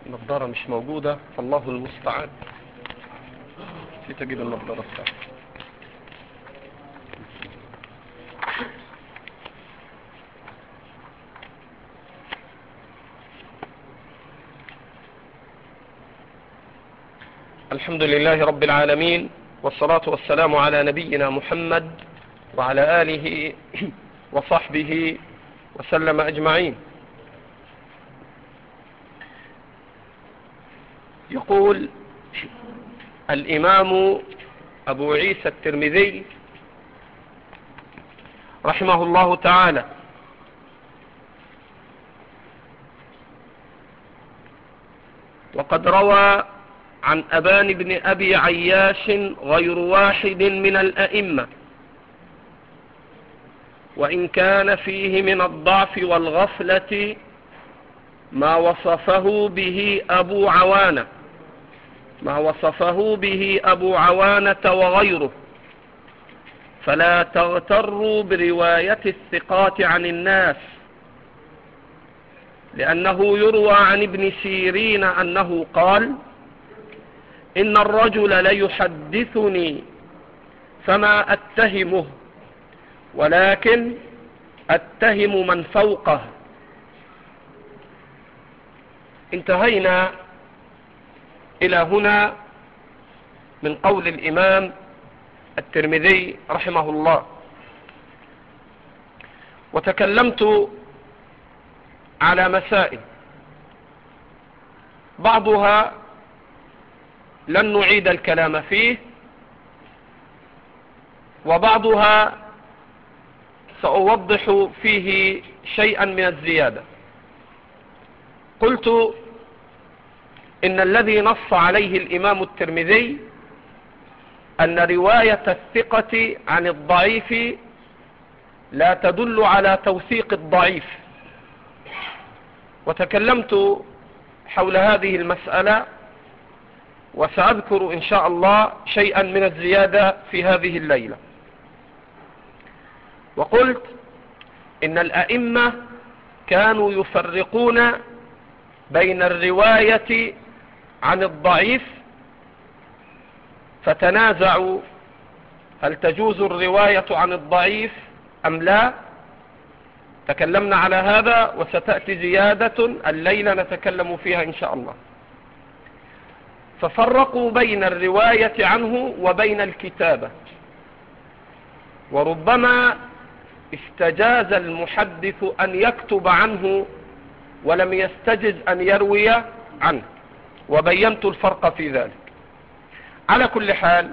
النظارة مش موجودة، فالله المستعان. نسيت اجيب النظارة بتاعتي. الحمد لله رب العالمين، والصلاة والسلام على نبينا محمد وعلى آله وصحبه وسلم أجمعين. يقول الإمام أبو عيسى الترمذي رحمه الله تعالى: وقد روى عن أبان بن أبي عياش غير واحد من الأئمة، وإن كان فيه من الضعف والغفلة ما وصفه به أبو عوانة وغيره، فلا تغتروا برواية الثقات عن الناس، لأنه يروى عن ابن سيرين أنه قال: إن الرجل ليحدثني فما أتهمه، ولكن أتهم من فوقه. انتهينا إلى هنا من قول الإمام الترمذي رحمه الله، وتكلمت على مسائل بعضها لن نعيد الكلام فيه، وبعضها سأوضح فيه شيئا من الزيادة. قلت إن الذي نص عليه الإمام الترمذي أن رواية الثقة عن الضعيف لا تدل على توثيق الضعيف، وتكلمت حول هذه المسألة، وسأذكر إن شاء الله شيئا من الزيادة في هذه الليلة. وقلت إن الأئمة كانوا يفرقون بين الرواية عن الضعيف، فتنازعوا هل تجوز الرواية عن الضعيف أم لا. تكلمنا على هذا، وستأتي زيادة الليلة نتكلم فيها إن شاء الله. ففرقوا بين الرواية عنه وبين الكتابة، وربما استجاز المحدث أن يكتب عنه ولم يستجز أن يروي عنه، وبينت الفرق في ذلك. على كل حال،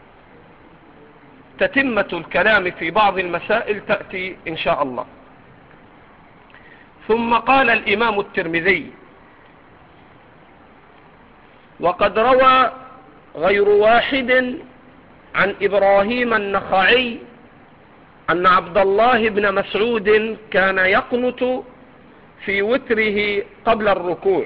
تتمة الكلام في بعض المسائل تأتي إن شاء الله. ثم قال الإمام الترمذي: وقد روى غير واحد عن إبراهيم النخعي أن عبد الله بن مسعود كان يقنت في وتره قبل الركوع.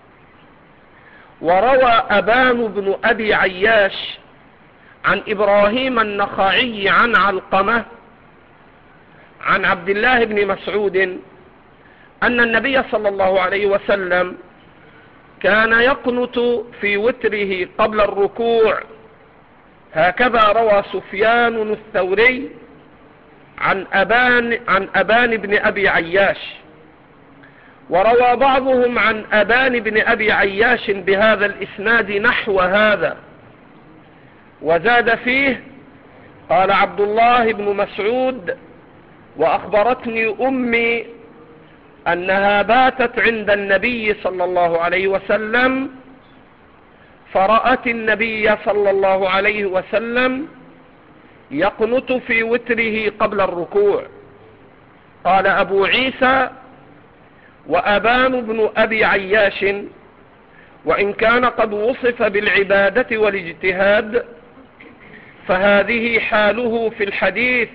وروى أبان بن أبي عياش عن إبراهيم النخعي عن علقمة عن عبد الله بن مسعود أن النبي صلى الله عليه وسلم كان يقنت في وتره قبل الركوع. هكذا روى سفيان الثوري عن أبان بن أبي عياش، وروى بعضهم عن أبان بن أبي عياش بهذا الإسناد نحو هذا، وزاد فيه: قال عبد الله بن مسعود: وأخبرتني أمي أنها باتت عند النبي صلى الله عليه وسلم، فرأت النبي صلى الله عليه وسلم يقنت في وتره قبل الركوع. قال أبو عيسى: وأبان بن أبي عياش وإن كان قد وصف بالعبادة والاجتهاد، فهذه حاله في الحديث،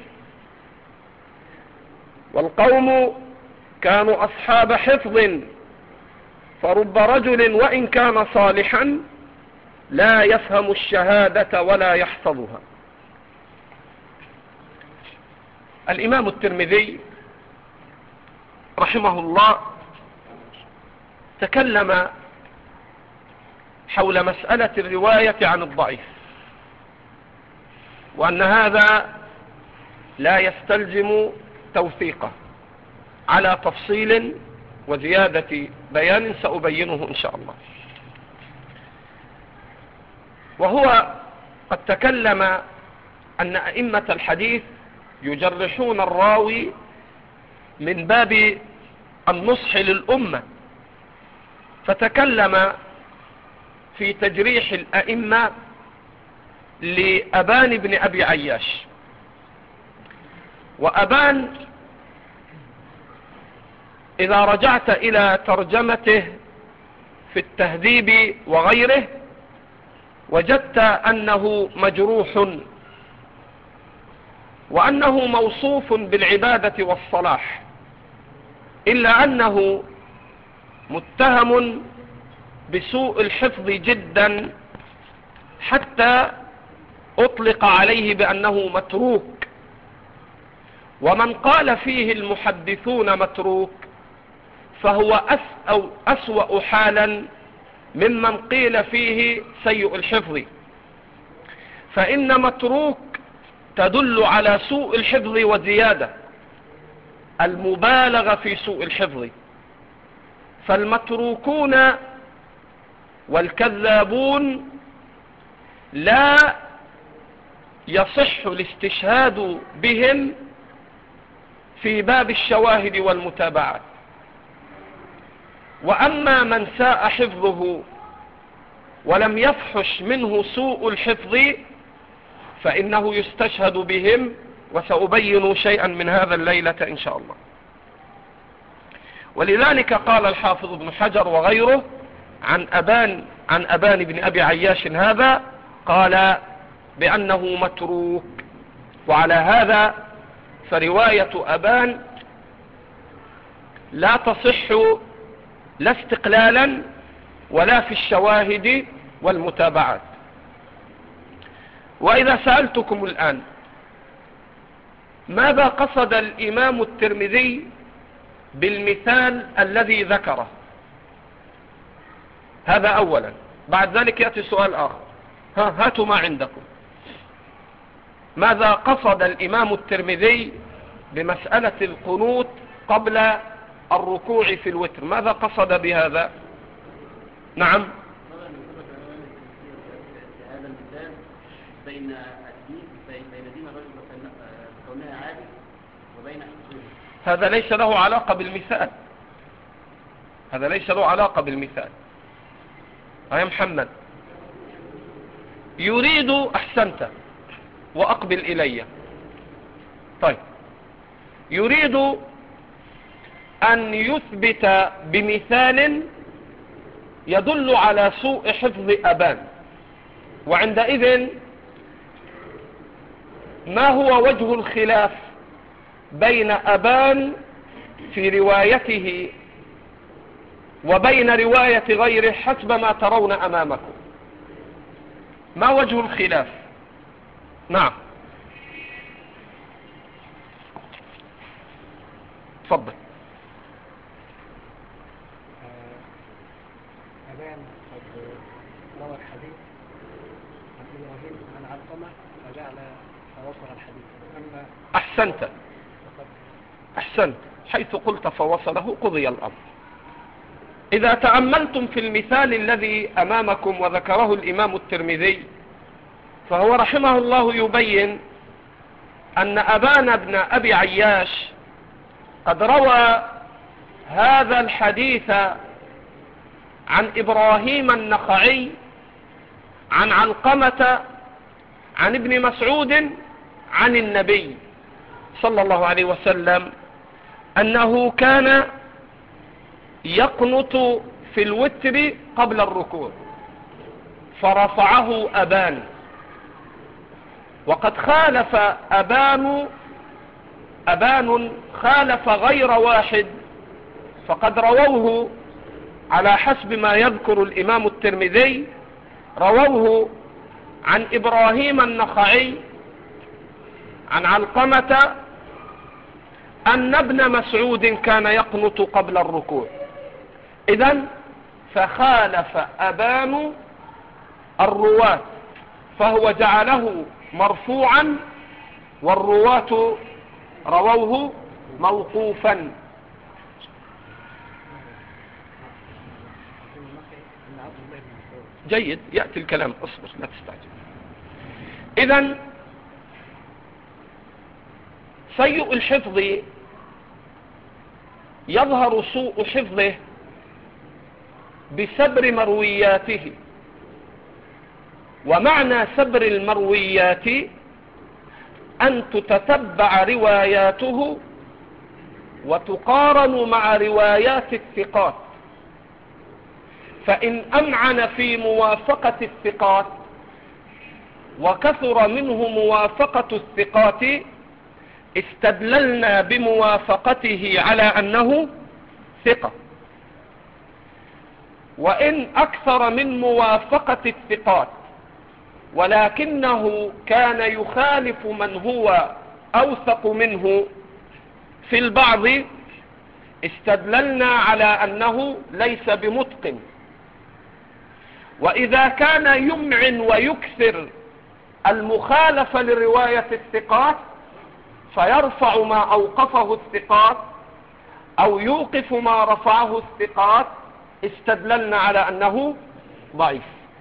والقوم كانوا أصحاب حفظ، فرب رجل وإن كان صالحا لا يفهم الشهادة ولا يحفظها. الإمام الترمذي رحمه الله تكلم حول مسألة الرواية عن الضعيف، وأن هذا لا يستلزم توثيقه، على تفصيل وزيادة بيان سأبينه إن شاء الله. وهو قد تكلم أن أئمة الحديث يجرحون الراوي من باب النصح للأمة، فتكلم في تجريح الأئمة لأبان بن أبي عياش. وأبان إذا رجعت إلى ترجمته في التهذيب وغيره وجدت أنه مجروح، وأنه موصوف بالعبادة والصلاح، إلا أنه متهم بسوء الحفظ جدا، حتى أطلق عليه بأنه متروك. ومن قال فيه المحدثون متروك فهو أسوأ حالا ممن قيل فيه سيء الحفظ، فإن متروك تدل على سوء الحفظ وزيادة، المبالغة في سوء الحفظ. فالمتروكون والكذابون لا يصح الاستشهاد بهم في باب الشواهد والمتابعات. وأما من ساء حفظه ولم يفحش منه سوء الحفظ فإنه يستشهد بهم، وسأبين شيئا من هذا الليلة إن شاء الله. ولذلك قال الحافظ ابن حجر وغيره عن أبان بن أبي عياش هذا، قال بأنه متروك. وعلى هذا فرواية أبان لا تصح لا استقلالا ولا في الشواهد والمتابعات. وإذا سألتكم الآن ماذا قصد الإمام الترمذي بالمثال الذي ذكره، هذا أولا. بعد ذلك يأتي سؤال آخر، هاتوا ما عندكم. ماذا قصد الإمام الترمذي بمسألة القنوت قبل الركوع في الوتر؟ ماذا قصد بهذا؟ نعم. هذا المثال بين دين الرجل كونها عادل وبين حفظه. هذا ليس له علاقة بالمثال، هذا ليس له علاقة بالمثال. يا محمد يريد، أحسنت وأقبل إلي، طيب، يريد أن يثبت بمثال يدل على سوء حفظ أبان. وعندئذ ما هو وجه الخلاف بين أبان في روايته وبين رواية غيره حسب ما ترون أمامكم؟ ما وجه الخلاف؟ نعم، تفضل. أبان قد روى الحديث عن إبراهيم عن علقمة فجعل فوصل الحديث. أما أحسنت، حيث قلت فوصله قضي الأمر. إذا تأملتم في المثال الذي أمامكم وذكره الإمام الترمذي، فهو رحمه الله يبين أن أبان بن أبي عياش قد روى هذا الحديث عن إبراهيم النخعي عن علقمة عن ابن مسعود عن النبي صلى الله عليه وسلم أنه كان يقنط في الوتر قبل الركوع، فرفعه أبان. وقد خالف أبان خالف غير واحد، فقد رووه على حسب ما يذكر الإمام الترمذي، رووه عن إبراهيم النخعي عن علقمة أن ابن مسعود كان يقنط قبل الركوع. إذن فخالف أبان الرواة، فهو جعله مرفوعا والرواة رووه موقوفا. جيد، يأتي الكلام، اصبر لا تستعجل. إذن سيء الحفظ يظهر سوء حفظه بسبر مروياته، ومعنى سبر المرويات أن تتتبع رواياته وتقارن مع روايات الثقات، فإن أمعن في موافقة الثقات وكثر منه موافقة الثقات استدللنا بموافقته على أنه ثقة، وإن أكثر من موافقة الثقات ولكنه كان يخالف من هو أوثق منه في البعض استدللنا على أنه ليس بمتقن. وإذا كان يمعن ويكثر المخالفة لرواية الثقات فيرفع ما أوقفه الثقات أو يوقف ما رفعه الثقات استدللنا على أنه ضعيف.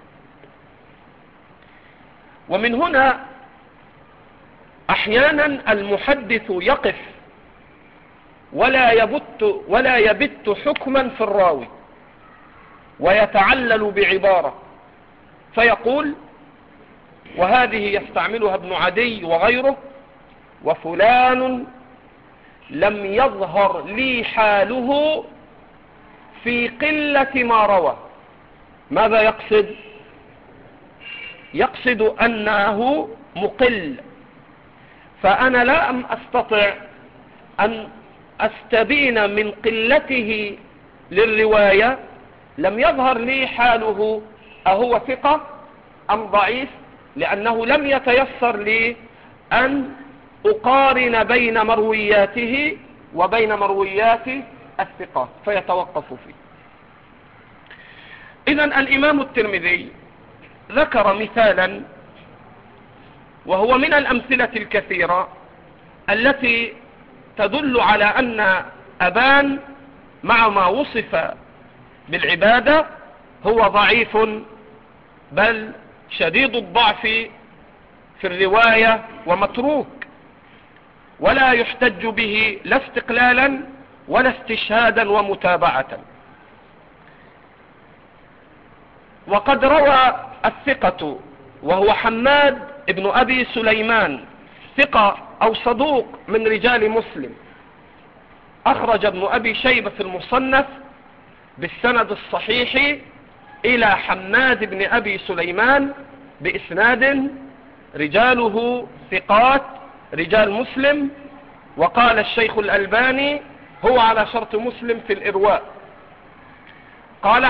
ومن هنا أحيانا المحدث يقف ولا يبت حكما في الراوي ويتعلل بعبارة فيقول، وهذه يستعملها ابن عدي وغيره: وفلان لم يظهر لي حاله في قلة ما روى. ماذا يقصد؟ يقصد أنه مقل، فأنا لا أستطيع أن أستبين من قلته للرواية لم يظهر لي حاله أهو ثقة أم ضعيف، لأنه لم يتيسر لي أن أقارن بين مروياته وبين مرويات الثقات فيتوقف فيه. إذن الإمام الترمذي ذكر مثالا وهو من الأمثلة الكثيرة التي تدل على أن أبان مع ما وصف بالعبادة هو ضعيف بل شديد الضعف في الرواية ومتروك، ولا يحتج به لا استقلالا ولا استشهادا ومتابعة. وقد روى الثقة وهو حماد ابن أبي سليمان ثقة أو صدوق من رجال مسلم، أخرج ابن أبي شيبة في المصنف بالسند الصحيح إلى حماد بن أبي سليمان بإسناد رجاله ثقات رجال مسلم، وقال الشيخ الألباني هو على شرط مسلم في الإرواء. قال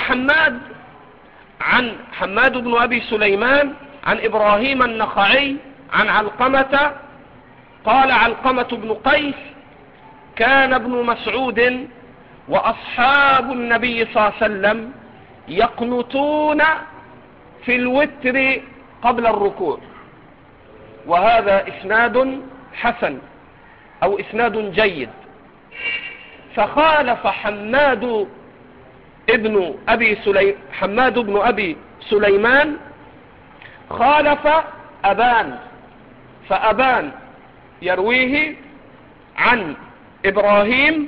حماد بن أبي سليمان عن إبراهيم النخعي عن علقمة قال علقمة بن قيس: كان ابن مسعود وأصحاب النبي صلى الله عليه وسلم يقنطون في الوتر قبل الركوع. وهذا إسناد حسن أو إسناد جيد. فخالف حماد بن أبي سليمان خالف أبان، فأبان يرويه عن إبراهيم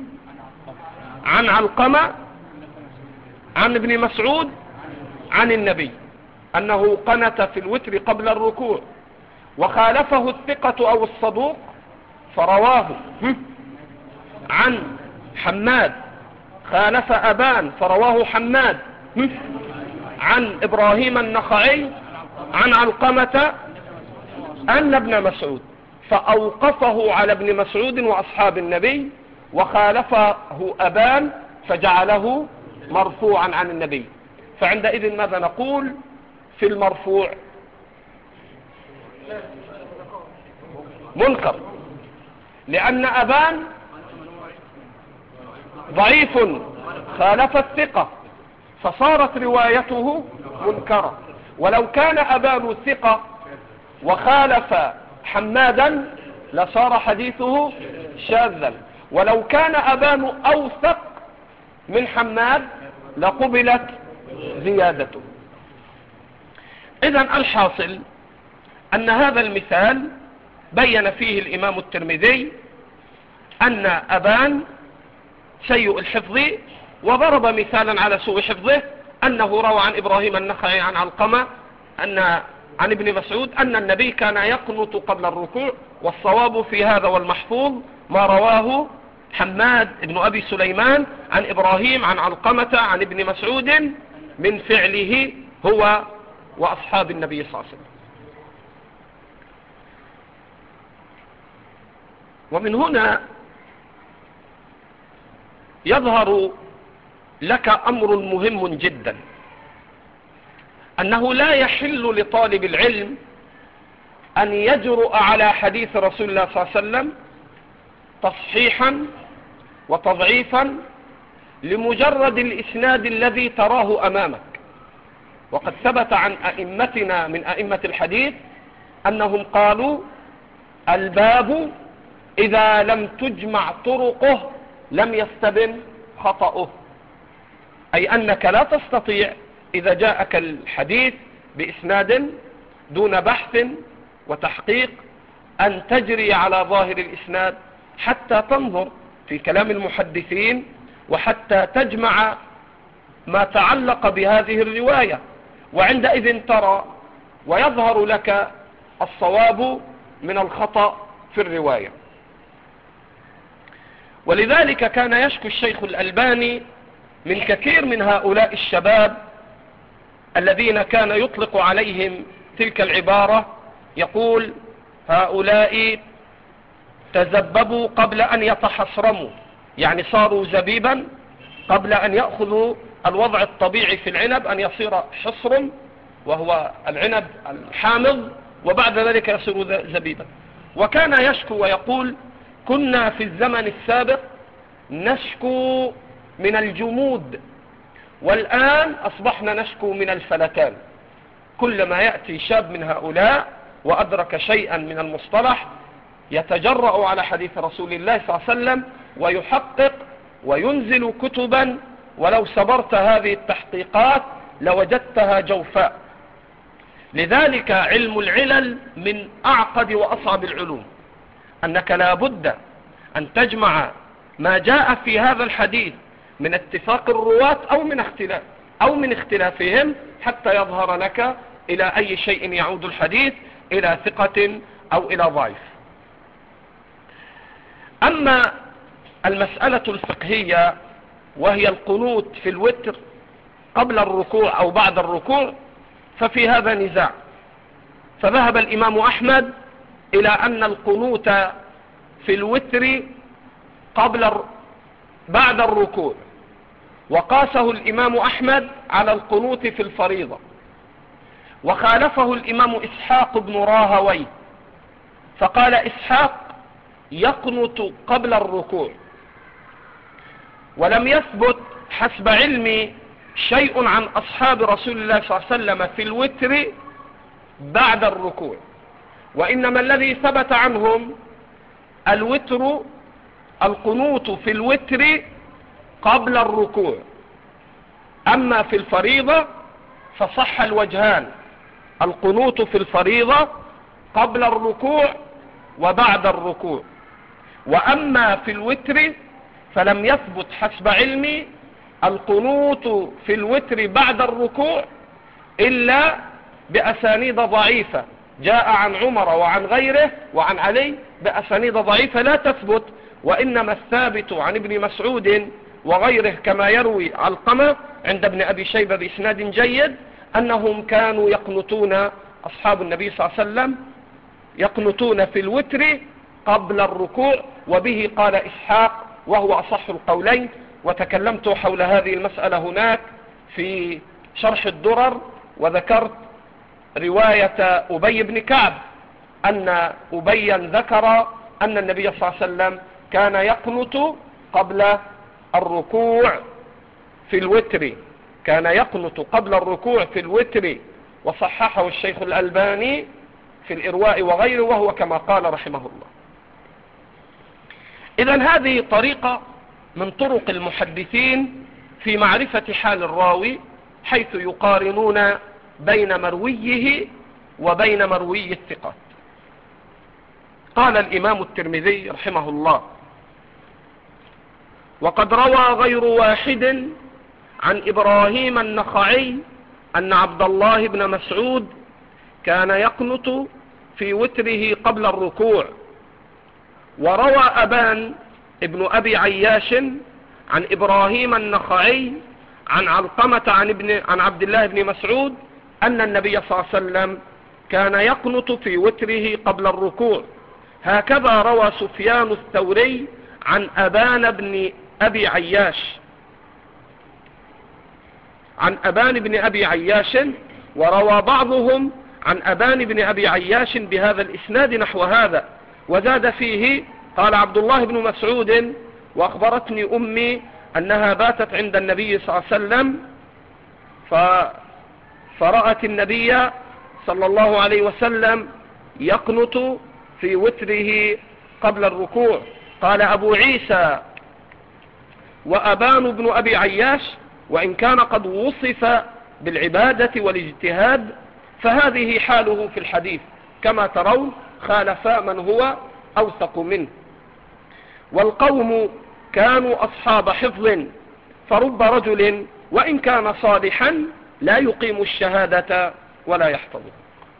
عن علقمة عن ابن مسعود عن النبي أنه قنت في الوتر قبل الركوع، وخالفه الثقة أو الصدوق فرواه عن حماد، خالف أبان فرواه حماد عن إبراهيم النخعي عن علقمة أن ابن مسعود، فأوقفه على ابن مسعود وأصحاب النبي، وخالفه أبان فجعله مرفوعا عن النبي. فعندئذ ماذا نقول في المرفوع؟ منكر، لأن أبان ضعيف خالف الثقة فصارت روايته منكرة، ولو كان أبان ثقة وخالف حمادا لصار حديثه شاذا، ولو كان أبان أوثق من حماد لقبلت زيادته. إذن الحاصل أن هذا المثال بين فيه الإمام الترمذي أن أبان سيء الحفظ، وضرب مثالا على سوء حفظه أنه روى عن إبراهيم النخعي عن علقمة عن ابن مسعود أن النبي كان يقنط قبل الركوع، والصواب في هذا والمحفوظ ما رواه حماد بن أبي سليمان عن إبراهيم عن علقمة عن ابن مسعود من فعله هو وأصحاب النبي صلى الله عليه وسلم. ومن هنا يظهر لك أمر مهم جدا، أنه لا يحل لطالب العلم أن يجرؤ على حديث رسول الله صلى الله عليه وسلم تصحيحا وتضعيفا لمجرد الإسناد الذي تراه أمامك. وقد ثبت عن أئمتنا من أئمة الحديث أنهم قالوا الباب إذا لم تجمع طرقه لم يستبن خطأه، أي أنك لا تستطيع إذا جاءك الحديث بإسناد دون بحث وتحقيق أن تجري على ظاهر الإسناد حتى تنظر في كلام المحدثين وحتى تجمع ما تعلق بهذه الرواية، وعندئذ ترى ويظهر لك الصواب من الخطأ في الرواية. ولذلك كان يشكو الشيخ الألباني من كثير من هؤلاء الشباب الذين كان يطلق عليهم تلك العبارة، يقول هؤلاء تزببوا قبل أن يتحصرموا، يعني صاروا زبيبا قبل أن يأخذوا الوضع الطبيعي في العنب أن يصير حصرم وهو العنب الحامض، وبعد ذلك يصير زبيبا. وكان يشكو ويقول كنا في الزمن السابق نشكو من الجمود، والآن أصبحنا نشكو من الفلتان. كلما يأتي شاب من هؤلاء وأدرك شيئا من المصطلح يتجرأ على حديث رسول الله صلى الله عليه وسلم ويحقق وينزل كتبا، ولو صبرت هذه التحقيقات لوجدتها جوفاء. لذلك علم العلل من أعقد وأصعب العلوم، أنك لا بد أن تجمع ما جاء في هذا الحديث من اتفاق الرواة أو من اختلافهم حتى يظهر لك إلى أي شيء يعود الحديث، إلى ثقة أو إلى ضعيف. أما المسألة الفقهية وهي القنوت في الوتر قبل الركوع أو بعد الركوع، ففي هذا نزاع. فذهب الإمام أحمد إلى أن القنوت في الوتر بعد الركوع، وقاسه الإمام أحمد على القنوت في الفريضة، وخالفه الإمام إسحاق بن راهويه، فقال إسحاق يقنط قبل الركوع. ولم يثبت حسب علمي شيء عن أصحاب رسول الله صلى الله عليه وسلم في الوتر بعد الركوع، وإنما الذي ثبت عنهم القنوت في الوتر قبل الركوع. أما في الفريضة فصح الوجهان، القنوت في الفريضة قبل الركوع وبعد الركوع. وأما في الوتر فلم يثبت حسب علمي القنوت في الوتر بعد الركوع إلا بأسانيد ضعيفة جاء عن عمر وعن غيره وعن علي بأسانيد ضعيفة لا تثبت، وإنما الثابت عن ابن مسعود وغيره كما يروي علقمة عند ابن أبي شيبة بإسناد جيد أنهم كانوا يقنطون، أصحاب النبي صلى الله عليه وسلم يقنطون في الوتر قبل الركوع. وبه قال إسحاق وهو أصح القولين، وتكلمت حول هذه المسألة هناك في شرح الدرر، وذكرت رواية أبي بن كعب أن أبي ذكر أن النبي صلى الله عليه وسلم كان يقنط قبل الركوع في الوتر، كان يقنط قبل الركوع في الوتر، وصححه الشيخ الألباني في الإرواء وغيره، وهو كما قال رحمه الله. إذن هذه طريقة من طرق المحدثين في معرفة حال الراوي، حيث يقارنون بين مرويه وبين مروي الثقات. قال الإمام الترمذي رحمه الله: وقد روى غير واحد عن إبراهيم النخعي أن عبد الله بن مسعود كان يقنت في وتره قبل الركوع. وروى أبان ابن أبي عياش عن إبراهيم النخعي عن علقمة عن عبد الله بن مسعود أن النبي صلى الله عليه وسلم كان يقنت في وتره قبل الركوع. هكذا روى سفيان الثوري عن أبان بن أبي عياش وروى بعضهم عن أبان بن أبي عياش بهذا الإسناد نحو هذا، وزاد فيه: قال عبد الله بن مسعود: وأخبرتني أمي أنها باتت عند النبي صلى الله عليه وسلم فرأت النبي صلى الله عليه وسلم يقنت في وتره قبل الركوع. قال أبو عيسى: وأبان بن أبي عياش وإن كان قد وصف بالعبادة والاجتهاد فهذه حاله في الحديث، كما ترون خالف من هو أوثق منه. والقوم كانوا أصحاب حفظ، فرب رجل وإن كان صالحا لا يقيم الشهادة ولا يحفظه.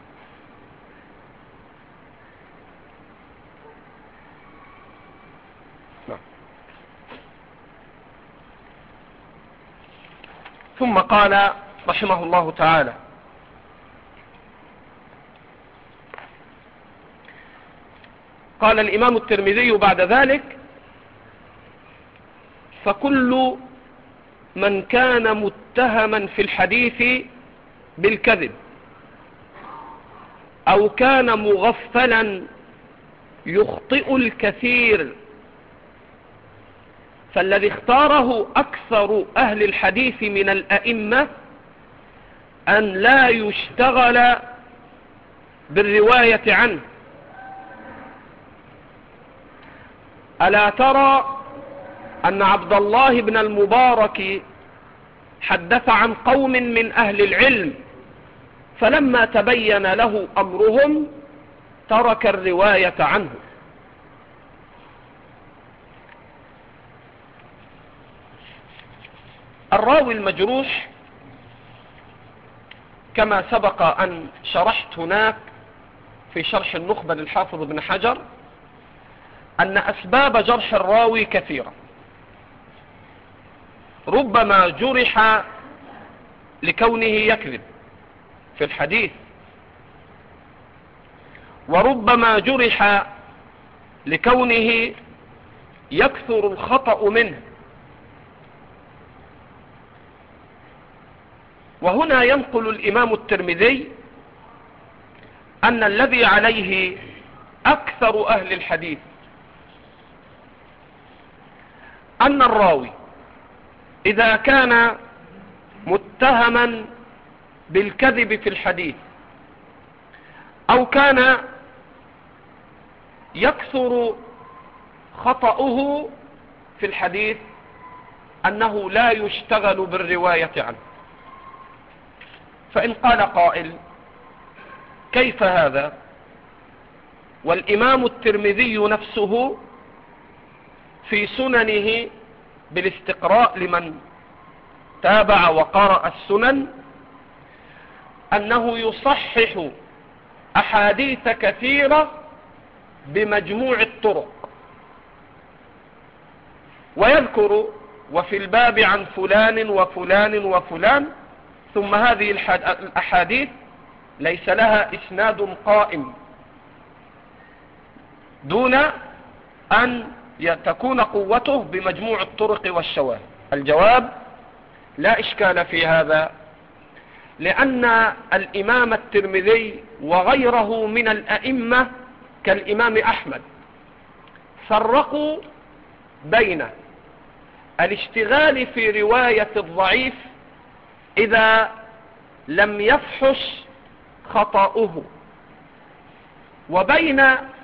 ثم قال رحمه الله تعالى: قال الإمام الترمذي بعد ذلك: فكل من كان متهما في الحديث بالكذب أو كان مغفلا يخطئ الكثير، فالذي اختاره أكثر أهل الحديث من الأئمة أن لا يشتغل بالرواية عنه. ألا ترى أن عبد الله بن المبارك حدث عن قوم من أهل العلم، فلما تبين له أمرهم ترك الرواية عنه. الراوي المجروح كما سبق أن شرحت هناك في شرح النخبة للحافظ ابن حجر أن أسباب جرح الراوي كثيرة. ربما جرح لكونه يكذب في الحديث، وربما جرح لكونه يكثر الخطأ منه. وهنا ينقل الإمام الترمذي أن الذي عليه أكثر أهل الحديث أن الراوي إذا كان متهما بالكذب في الحديث أو كان يكثر خطأه في الحديث أنه لا يشتغل بالرواية عنه. فإن قال قائل: كيف هذا؟ والإمام الترمذي نفسه في سننه بالاستقراء لمن تابع وقرأ السنن أنه يصحح أحاديث كثيرة بمجموع الطرق، ويذكر وفي الباب عن فلان وفلان وفلان، ثم هذه الأحاديث ليس لها إسناد قائم دون أن تكون قوته بمجموع الطرق والشواهد. الجواب: لا إشكال في هذا، لأن الإمام الترمذي وغيره من الأئمة كالإمام أحمد فرقوا بين الاشتغال في رواية الضعيف إذا لم يفحش خطأه، وبين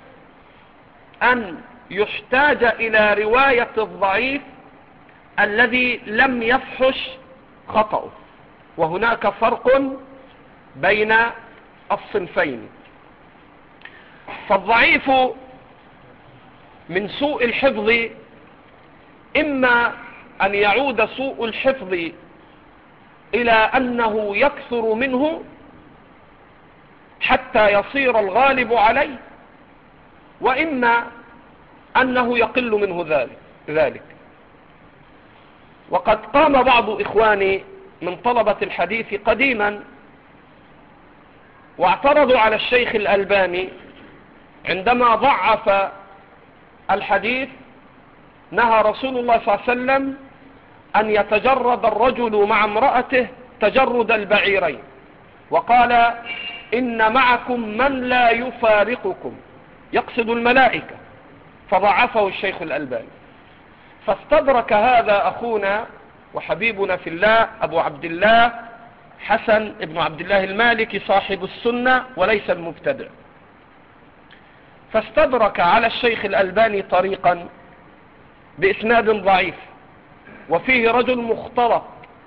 أن يحتاج إلى رواية الضعيف الذي لم يفحش خطأه، وهناك فرق بين الصنفين. فالضعيف من سوء الحفظ إما أن يعود سوء الحفظ إلى أنه يكثر منه حتى يصير الغالب عليه، وإما أنه يقل منه ذلك. وقد قام بعض إخواني من طلبة الحديث قديما واعترضوا على الشيخ الألباني عندما ضعف الحديث: نهى رسول الله صلى الله عليه وسلم أن يتجرد الرجل مع امرأته تجرد البعيرين، وقال: إن معكم من لا يفارقكم، يقصد الملائكة، فضعفه الشيخ الألباني. فاستدرك هذا أخونا وحبيبنا في الله أبو عبد الله حسن ابن عبد الله المالكي صاحب السنة وليس المبتدع، فاستدرك على الشيخ الألباني طريقا بإسناد ضعيف وفيه رجل مختلط،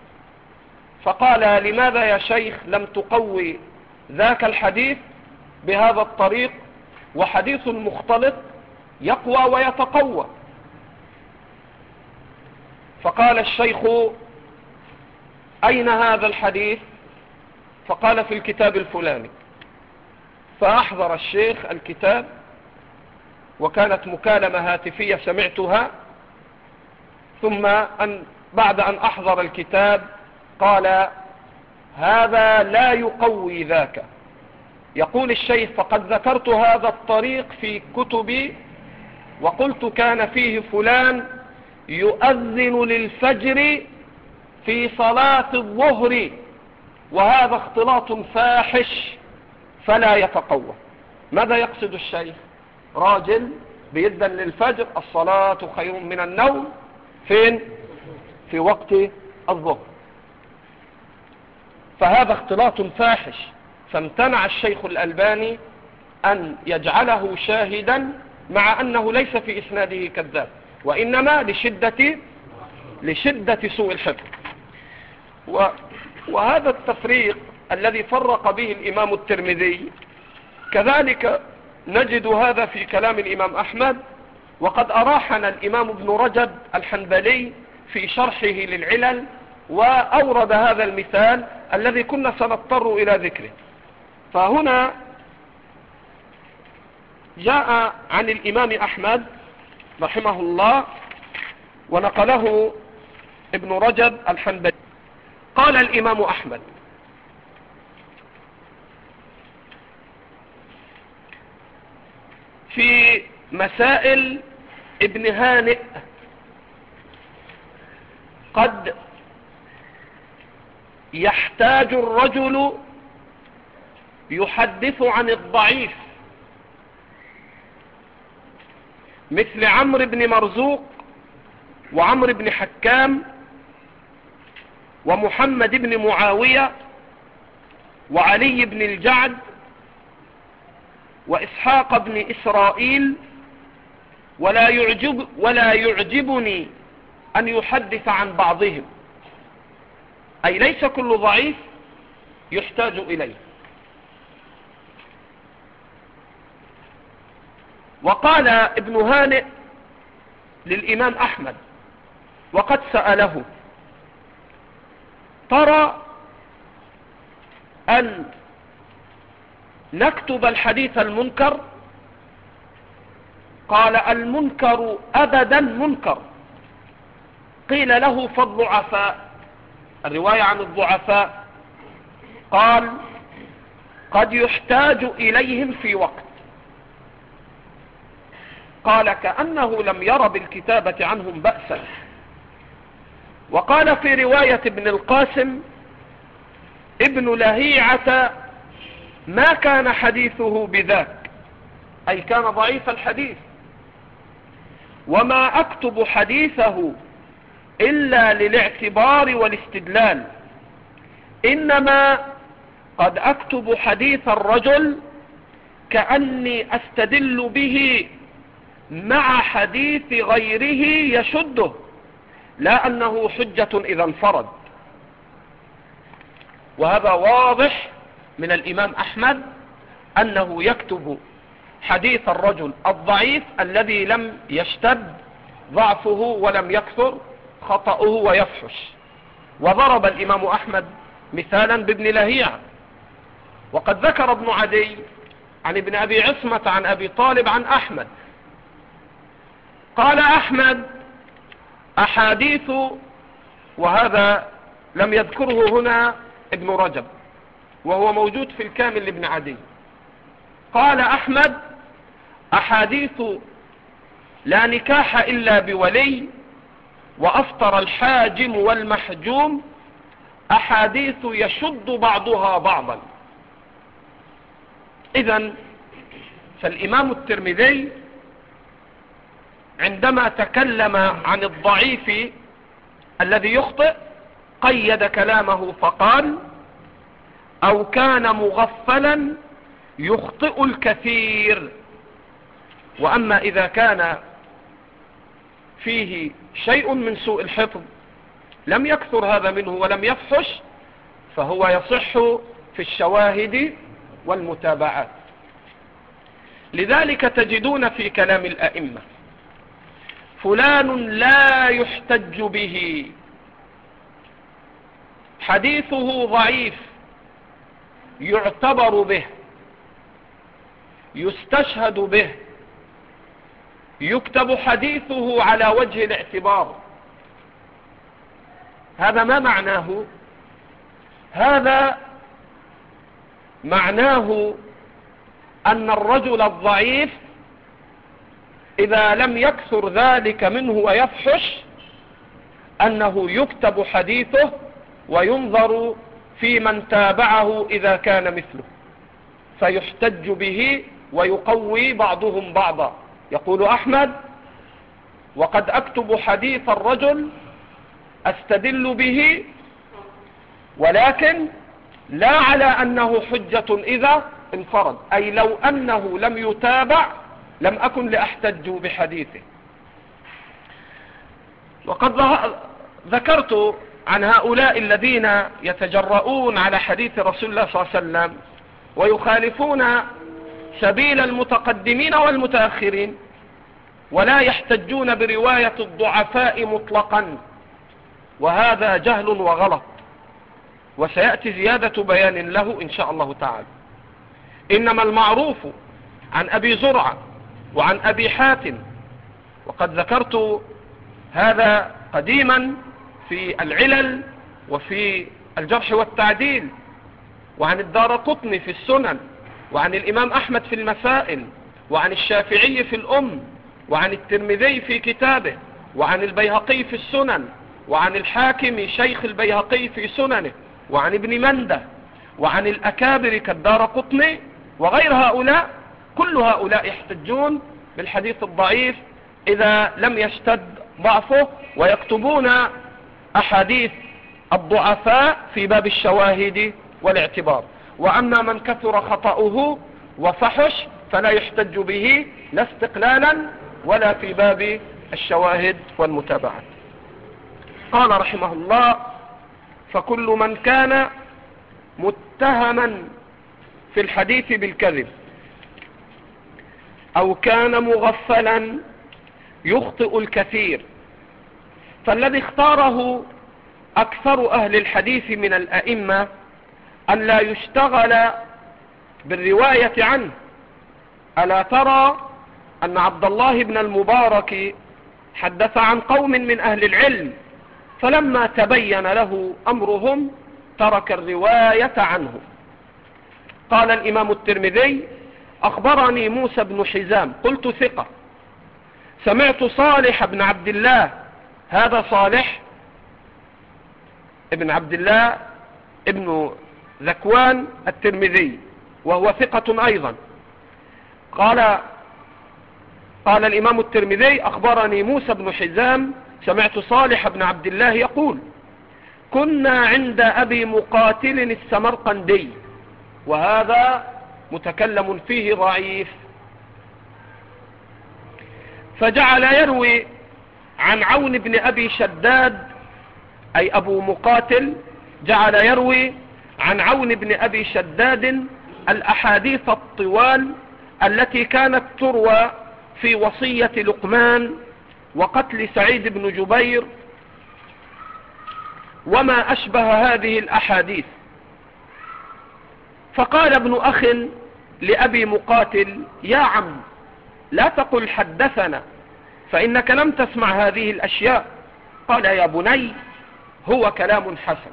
فقال: لماذا يا شيخ لم تقوي ذاك الحديث بهذا الطريق، وحديث المختلط يقوى ويتقوى؟ فقال الشيخ: أين هذا الحديث؟ فقال: في الكتاب الفلاني. فأحضر الشيخ الكتاب، وكانت مكالمة هاتفية سمعتها، ثم بعد أن أحضر الكتاب قال: هذا لا يقوي ذاك. يقول الشيخ: فقد ذكرت هذا الطريق في كتبي وقلت كان فيه فلان يؤذن للفجر في صلاة الظهر، وهذا اختلاط فاحش فلا يتقوى. ماذا يقصد الشيخ؟ راجل بيدن للفجر، الصلاة خير من النوم، فين؟ في وقت الظهر، فهذا اختلاط فاحش. فامتنع الشيخ الألباني أن يجعله شاهدا، مع أنه ليس في إسناده كذاب، وإنما لشدة سوء الحفظ. وهذا التفريق الذي فرق به الإمام الترمذي كذلك نجد هذا في كلام الإمام أحمد، وقد أراحنا الإمام ابن رجب الحنبلي في شرحه للعلل، وأورد هذا المثال الذي كنا سنضطر إلى ذكره. فهنا جاء عن الإمام أحمد رحمه الله، ونقله ابن رجب الحنبلي، قال الإمام أحمد: في مسائل ابن هانئ: قد يحتاج الرجل يحدث عن الضعيف مثل عمرو بن مرزوق وعمرو بن حكام ومحمد بن معاوية وعلي بن الجعد وإسحاق بن إسرائيل، ولا يعجبني أن يحدث عن بعضهم، أي ليس كل ضعيف يحتاج إليه. وقال ابن هانئ للإمام أحمد وقد سأله: ترى أن نكتب الحديث المنكر؟ قال: المنكر أبدا منكر. قيل له: فالضعفاء، الرواية عن الضعفاء؟ قال: قد يحتاج إليهم في وقت. قال: كأنه لم ير بالكتابة عنهم بأسا. وقال في رواية ابن القاسم: ابن لهيعة ما كان حديثه بذاك، أي كان ضعيف الحديث، وما أكتب حديثه إلا للاعتبار والاستدلال، إنما قد أكتب حديث الرجل كأني أستدل به مع حديث غيره يشده، لا أنه حجة إذا انفرد. وهذا واضح من الإمام أحمد أنه يكتب حديث الرجل الضعيف الذي لم يشتد ضعفه ولم يكثر خطأه ويفحش. وضرب الإمام أحمد مثالا بابن لهيع. وقد ذكر ابن عدي عن ابن أبي عصمة عن أبي طالب عن أحمد قال أحمد أحاديث، وهذا لم يذكره هنا ابن رجب وهو موجود في الكامل لابن عدي. قال أحمد أحاديث لا نكاح إلا بولي، وأفطر الحاجم والمحجوم، أحاديث يشد بعضها بعضا. إذن فالإمام الترمذي عندما تكلم عن الضعيف الذي يخطئ قيد كلامه فقال أو كان مغفلا يخطئ الكثير. وأما إذا كان فيه شيء من سوء الحفظ لم يكثر هذا منه ولم يفحش فهو يصح في الشواهد والمتابعات. لذلك تجدون في كلام الأئمة فلان لا يحتج به، حديثه ضعيف، يعتبر به، يستشهد به، يكتب حديثه على وجه الاعتبار. هذا ما معناه؟ هذا معناه أن الرجل الضعيف إذا لم يكثر ذلك منه ويفحش أنه يكتب حديثه وينظر في من تابعه إذا كان مثله، فيحتج به ويقوي بعضهم بعضا. يقول أحمد وقد أكتب حديث الرجل أستدل به، ولكن لا على أنه حجة إذا انفرد، أي لو أنه لم يتابع لم أكن لأحتج بحديثه. وقد ذكرت عن هؤلاء الذين يتجرؤون على حديث رسول الله صلى الله عليه وسلم ويخالفون سبيل المتقدمين والمتأخرين ولا يحتجون برواية الضعفاء مطلقا، وهذا جهل وغلط، وسيأتي زيادة بيان له إن شاء الله تعالى. إنما المعروف عن أبي زرعة وعن أبي حاتم، وقد ذكرت هذا قديما في العلل وفي الجرح والتعديل، وعن الدارقطني في السنن، وعن الإمام أحمد في المسائل، وعن الشافعي في الأم، وعن الترمذي في كتابه، وعن البيهقي في السنن، وعن الحاكم شيخ البيهقي في سننه، وعن ابن منده، وعن الأكابر كالدارقطني وغير هؤلاء. كل هؤلاء يحتجون بالحديث الضعيف إذا لم يشتد ضعفه، ويكتبون أحاديث الضعفاء في باب الشواهد والاعتبار. وأما من كثر خطأه وفحش فلا يحتج به لا استقلالا ولا في باب الشواهد والمتابعات. قال رحمه الله فكل من كان متهما في الحديث بالكذب أو كان مغفلا يخطئ الكثير. فالذي اختاره أكثر أهل الحديث من الأئمة أن لا يشتغل بالرواية عنه. ألا ترى أن عبد الله بن المبارك حدث عن قوم من أهل العلم فلما تبين له أمرهم ترك الرواية عنه. قال الإمام الترمذي أخبرني موسى بن حزام قلت ثقة، سمعت صالح بن عبد الله، هذا صالح ابن عبد الله ابن ذكوان الترمذي وهو ثقة أيضا. قال الإمام الترمذي أخبرني موسى بن حزام سمعت صالح بن عبد الله يقول كنا عند أبي مقاتل السمرقندي وهذا متكلم فيه ضعيف. فجعل يروي عن عون بن أبي شداد، أي أبو مقاتل جعل يروي عن عون بن أبي شداد الأحاديث الطوال التي كانت تروى في وصية لقمان وقتل سعيد بن جبير وما أشبه هذه الأحاديث. فقال ابن أخ لأبي مقاتل: يا عم، لا تقل حدثنا فإنك لم تسمع هذه الأشياء. قال: يا بني، هو كلام حسن.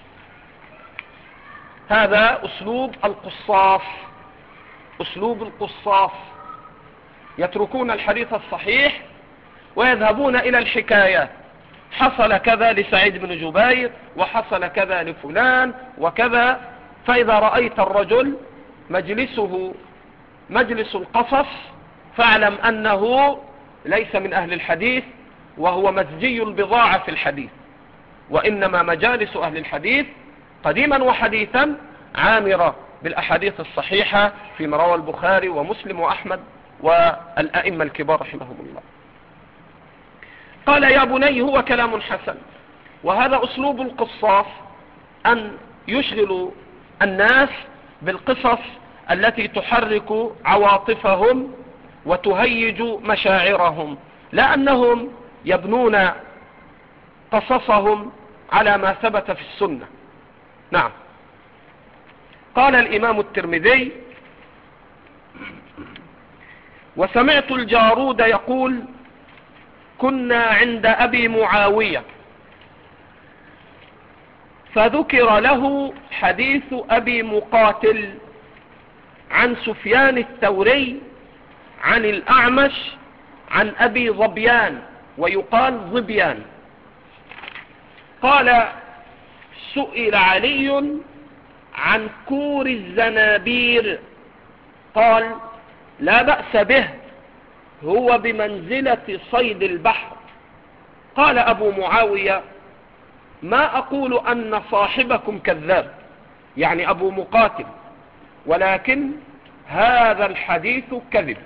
هذا أسلوب القصاص، أسلوب القصاص، يتركون الحديث الصحيح ويذهبون إلى الحكايات. حصل كذا لسعيد بن جبير، وحصل كذا لفلان وكذا. فإذا رأيت الرجل مجلسه مجلس القصص فاعلم أنه ليس من أهل الحديث، وهو مزجي البضاعة في الحديث. وإنما مجالس أهل الحديث قديما وحديثا عامرة بالأحاديث الصحيحة فيما روى البخاري ومسلم وأحمد والأئمة الكبار رحمهم الله. قال: يا بني، هو كلام حسن. وهذا أسلوب القصاص، أن يشغل الناس بالقصص التي تحرك عواطفهم وتهيج مشاعرهم، لأنهم يبنون قصصهم على ما ثبت في السنة. نعم. قال الإمام الترمذي: وسمعت الجارود يقول: كنا عند أبي معاوية فذكر له حديث أبي مقاتل عن سفيان الثوري عن الأعمش عن أبي ظبيان، ويقال ظبيان. قال: سئل علي عن كور الزنابير، قال: لا بأس به، هو بمنزلة صيد البحر. قال أبو معاوية: ما أقول أن صاحبكم كذاب، يعني أبو مقاتل، ولكن هذا الحديث كذب.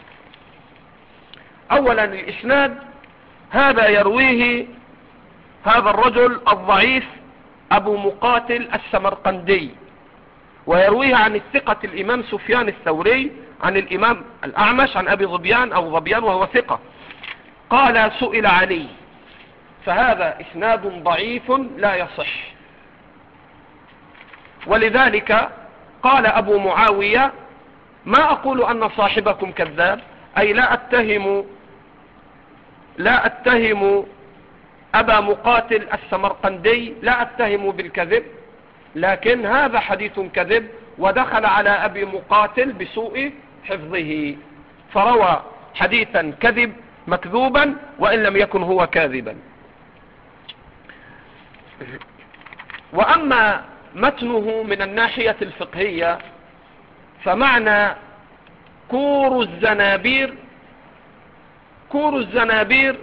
أولا الإسناد هذا يرويه هذا الرجل الضعيف أبو مقاتل السمرقندي، ويرويه عن الثقة الإمام سفيان الثوري عن الإمام الأعمش عن أبي ظبيان أو ظبيان وهو ثقة. قال: سئل علي، فهذا إسناد ضعيف لا يصح. ولذلك قال أبو معاوية: ما أقول أن صاحبكم كذاب، أي لا أتهم أبا مقاتل السمرقندي، لا أتهم بالكذب، لكن هذا حديث كذب، ودخل على أبي مقاتل بسوء حفظه، فروى حديثا كذب مكذوبا وإن لم يكن هو كاذبا. وأما متنه من الناحية الفقهية فمعنى كور الزنابير، كور الزنابير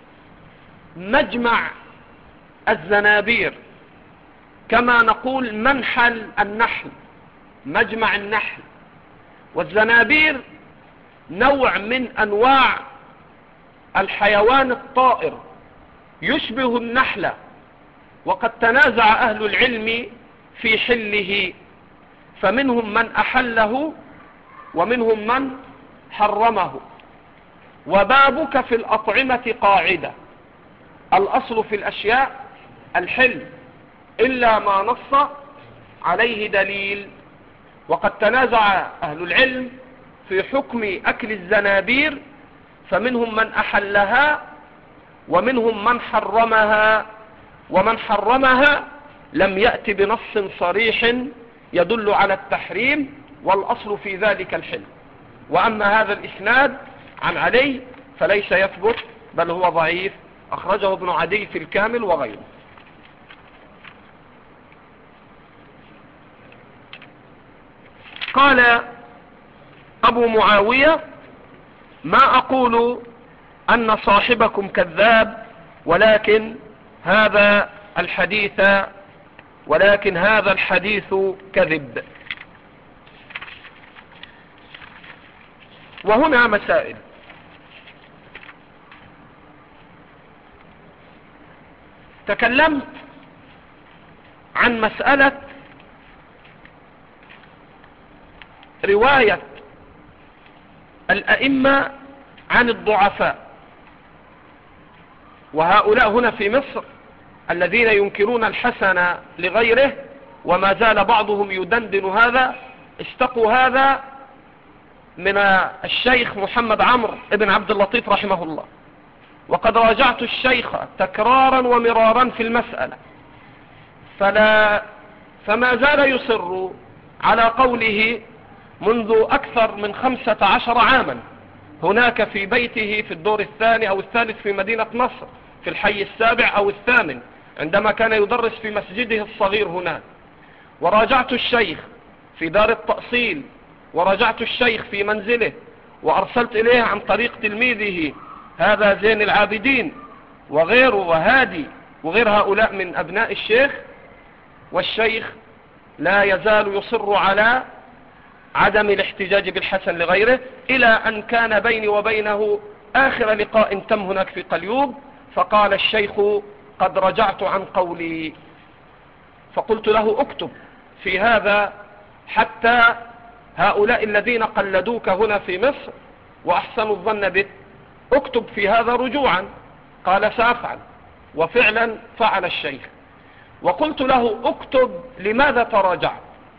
مجمع الزنابير، كما نقول منحل النحل، مجمع النحل. والزنابير نوع من أنواع الحيوان الطائر يشبه النحلة، وقد تنازع أهل العلم في حله، فمنهم من أحله ومنهم من حرمه. وبابك في الأطعمة قاعدة: الأصل في الأشياء الحل إلا ما نص عليه دليل. وقد تنازع أهل العلم في حكم أكل الزنابير، فمنهم من أحلها ومنهم من حرمها، ومن حرمها لم يأتي بنص صريح يدل على التحريم، والأصل في ذلك الحل. وأما هذا الإسناد عن علي فليس يثبت، بل هو ضعيف، أخرجه ابن عدي في الكامل وغيره. قال أبو معاوية: ما أقول أن صاحبكم كذاب، ولكن هذا الحديث كذب. وهنا مسائل. تكلمت عن مسألة رواية الأئمة عن الضعفاء، وهؤلاء هنا في مصر الذين ينكرون الحسن لغيره، وما زال بعضهم يدندن هذا، اشتقوا هذا من الشيخ محمد عمرو بن عبد اللطيف رحمه الله. وقد راجعت الشيخ تكرارا ومرارا في المسألة، فما زال يصر على قوله منذ أكثر من 15 عاما هناك في بيته في الدور الثاني أو الثالث في مدينة نصر في الحي السابع أو الثامن، عندما كان يدرس في مسجده الصغير هناك. وراجعت الشيخ في دار التأصيل، وراجعت الشيخ في منزله، وأرسلت إليه عن طريق تلميذه هذا زين العابدين وغيره وهادي وغير هؤلاء من أبناء الشيخ، والشيخ لا يزال يصر على عدم الاحتجاج بالحسن لغيره، إلى أن كان بيني وبينه آخر لقاء تم هناك في قليوب، فقال الشيخ قد رجعت عن قولي. فقلت له اكتب في هذا حتى هؤلاء الذين قلدوك هنا في مصر وأحسنوا الظن بك، اكتب في هذا رجوعا. قال سأفعل، وفعلا فعل الشيخ. وقلت له اكتب لماذا تراجعت؟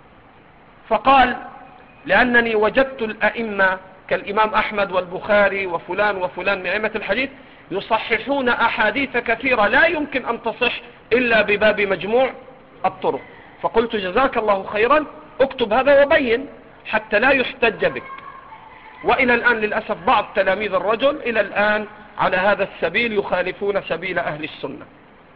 فقال لأنني وجدت الأئمة كالإمام أحمد والبخاري وفلان وفلان من أئمة الحديث يصححون أحاديث كثيرة لا يمكن أن تصح إلا بباب مجموع الطرق. فقلت جزاك الله خيرا، اكتب هذا وبين حتى لا يحتج بك. وإلى الآن للأسف بعض تلاميذ الرجل إلى الآن على هذا السبيل يخالفون سبيل أهل السنة.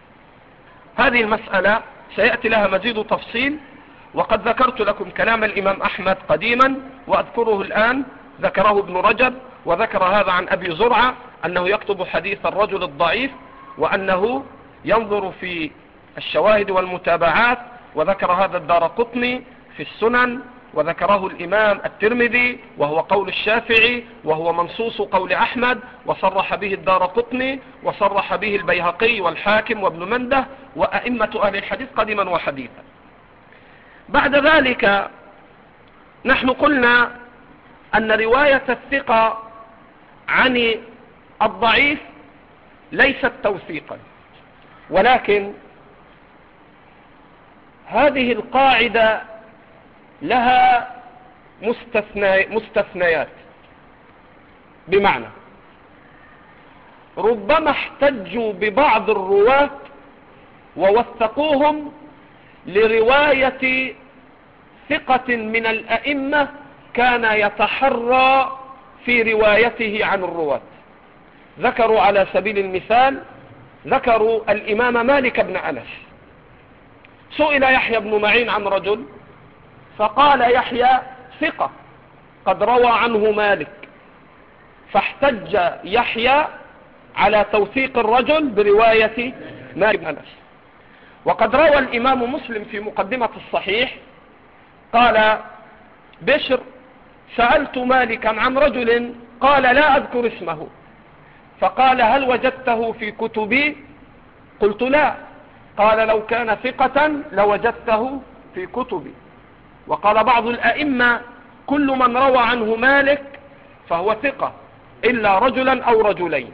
هذه المسألة سيأتي لها مزيد تفصيل، وقد ذكرت لكم كلام الإمام أحمد قديما وأذكره الآن. ذكره ابن رجب، وذكر هذا عن أبي زرعة أنه يكتب حديث الرجل الضعيف، وأنه ينظر في الشواهد والمتابعات، وذكر هذا الدارقطني في السنن، وذكره الإمام الترمذي وهو قول الشافعي، وهو منصوص قول أحمد، وصرح به الدارقطني، وصرح به البيهقي والحاكم وابن منده وأئمة أهل الحديث قديما وحديثا. بعد ذلك نحن قلنا أن رواية الثقة عن الضعيف ليست توثيقا، ولكن هذه القاعدة لها مستثنيات، بمعنى ربما احتجوا ببعض الرواة ووثقوهم لرواية ثقة من الأئمة كان يتحرى في روايته عن الرواة. ذكروا على سبيل المثال، ذكروا الإمام مالك بن أنس. سئل يحيى بن معين عن رجل فقال يحيى ثقة قد روى عنه مالك، فاحتج يحيى على توثيق الرجل برواية مالك بن أنس. وقد روى الإمام مسلم في مقدمة الصحيح قال بشر سألت مالكا عن رجل قال لا أذكر اسمه، فقال هل وجدته في كتبي؟ قلت لا. قال لو كان ثقة لوجدته في كتبي. وقال بعض الأئمة كل من روى عنه مالك فهو ثقة إلا رجلا أو رجلين.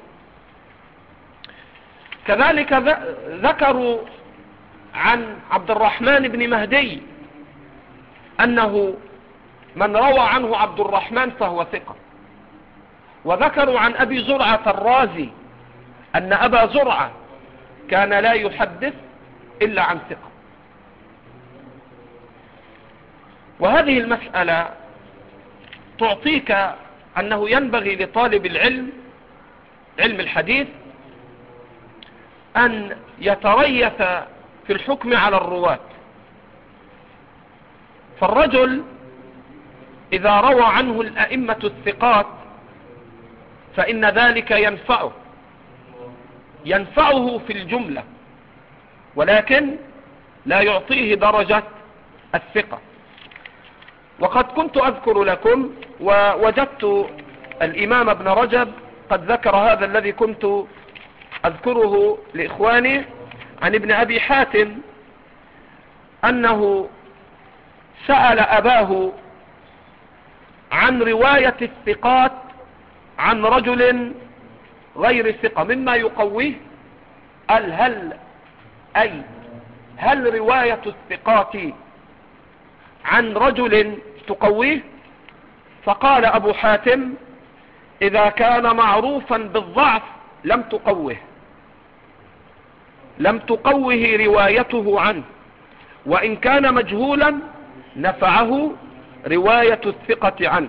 كذلك ذكروا عن عبد الرحمن بن مهدي أنه من روى عنه عبد الرحمن فهو ثقة. وذكروا عن أبي زرعة الرازي أن أبا زرعة كان لا يحدث إلا عن ثقة. وهذه المسألة تعطيك أنه ينبغي لطالب العلم، علم الحديث، أن يتريث في الحكم على الرواة. فالرجل إذا روى عنه الأئمة الثقات فإن ذلك ينفعه في الجملة، ولكن لا يعطيه درجة الثقة. وقد كنت أذكر لكم ووجدت الإمام ابن رجب قد ذكر هذا الذي كنت أذكره لإخواني عن ابن أبي حاتم أنه سأل أباه عن رواية الثقات عن رجل غير ثقة مما يقويه. قال هل رواية الثقات عن رجل تقويه؟ فقال أبو حاتم إذا كان معروفا بالضعف لم تقوه روايته عنه، وإن كان مجهولا نفعه رواية الثقة عنه.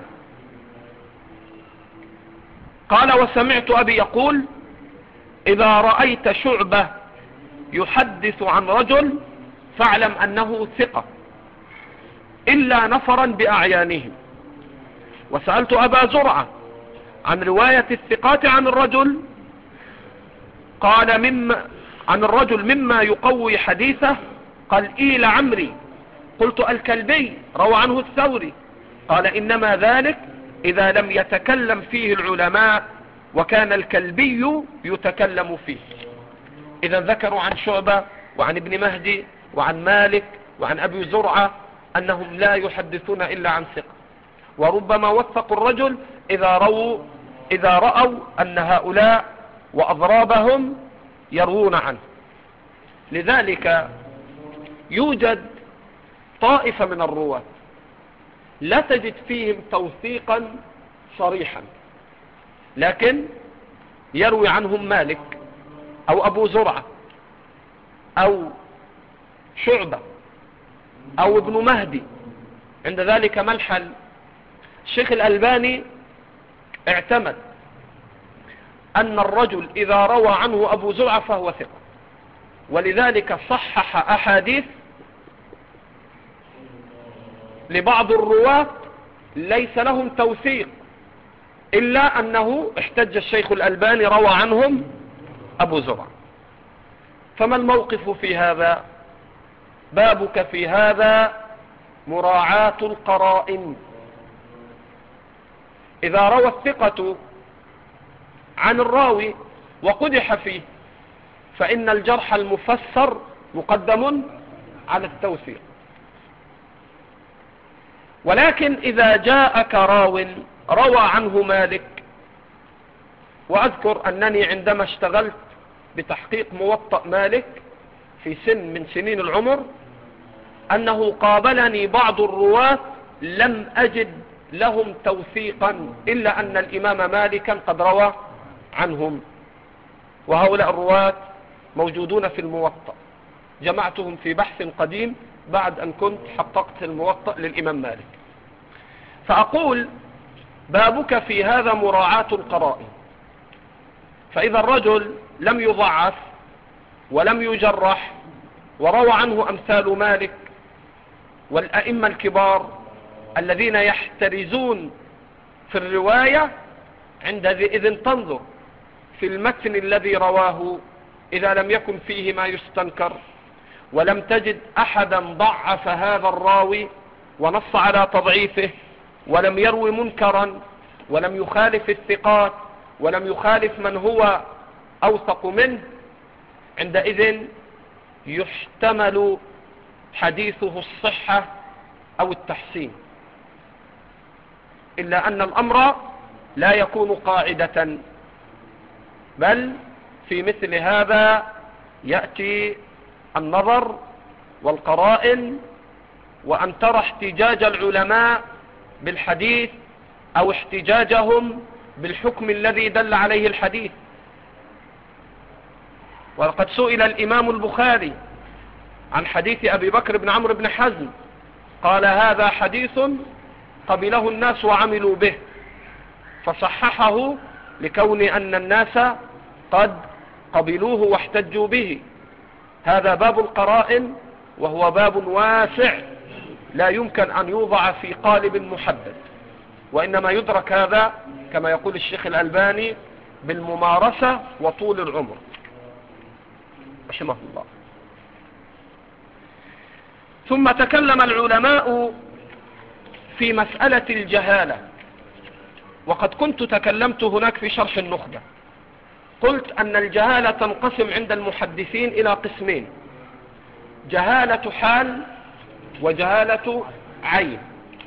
قال وسمعت أبي يقول إذا رأيت شعبة يحدث عن رجل فاعلم أنه ثقة إلا نفرا بأعيانهم. وسألت أبا زرعة عن رواية الثقات عن الرجل، قال عن الرجل مما يقوي حديثه، قال إيل عمري. قلت الكلبي روى عنه الثوري، قال إنما ذلك إذا لم يتكلم فيه العلماء وكان الكلبي يتكلم فيه. إذا ذكروا عن شعبة وعن ابن مهدي وعن مالك وعن أبي زرعة أنهم لا يحدثون إلا عن ثقة، وربما وثقوا الرجل إذا رأوا أن هؤلاء وأضرابهم يروون عنه. لذلك يوجد طائفة من الرواة لا تجد فيهم توثيقا صريحا، لكن يروي عنهم مالك أو أبو زرعة أو شعبة أو ابن مهدي. عند ذلك ما الحل؟ الشيخ الألباني اعتمد أن الرجل إذا روى عنه أبو زرعة فهو ثقة، ولذلك صحح أحاديث لبعض الرواة ليس لهم توثيق، إلا أنه احتج الشيخ الألباني روى عنهم أبو زرعة. فما الموقف في هذا؟ بابك في هذا مراعاة القرائن. إذا روى الثقة عن الراوي وقدح فيه فإن الجرح المفسر مقدم على التوثيق. ولكن إذا جاءك راو روى عنه مالك، وأذكر أنني عندما اشتغلت بتحقيق موطأ مالك في سن من سنين العمر أنه قابلني بعض الرواة لم أجد لهم توثيقا إلا أن الإمام مالكا قد روى عنهم، وهؤلاء الرواة موجودون في الموطأ، جمعتهم في بحث قديم بعد أن كنت حققت الموطأ للإمام مالك. فأقول بابك في هذا مراعاة القرائن. فإذا الرجل لم يضعف ولم يجرح وروى عنه أمثال مالك والأئمة الكبار الذين يحترزون في الرواية، عندئذ تنظر في المتن الذي رواه، إذا لم يكن فيه ما يستنكر ولم تجد أحدا ضعف هذا الراوي ونص على تضعيفه ولم يروي منكرا ولم يخالف الثقات ولم يخالف من هو أوثق منه، عندئذ يحتمل حديثه الصحة أو التحسين، إلا أن الأمر لا يكون قاعدة، بل في مثل هذا يأتي النظر والقرائن، وأن ترى احتجاج العلماء بالحديث أو احتجاجهم بالحكم الذي دل عليه الحديث. ولقد سئل الإمام البخاري عن حديث أبي بكر بن عمرو بن حزم، قال هذا حديث قبله الناس وعملوا به، فصححه لكون أن الناس قد قبلوه واحتجوا به. هذا باب القرائن، وهو باب واسع لا يمكن أن يوضع في قالب محدد، وإنما يدرك هذا كما يقول الشيخ الألباني بالممارسة وطول العمر رحمه الله. ثم تكلم العلماء في مسألة الجهالة، وقد كنت تكلمت هناك في شرح النخبة، قلت أن الجهالة تنقسم عند المحدثين إلى قسمين: جهالة حال وجهالة عين.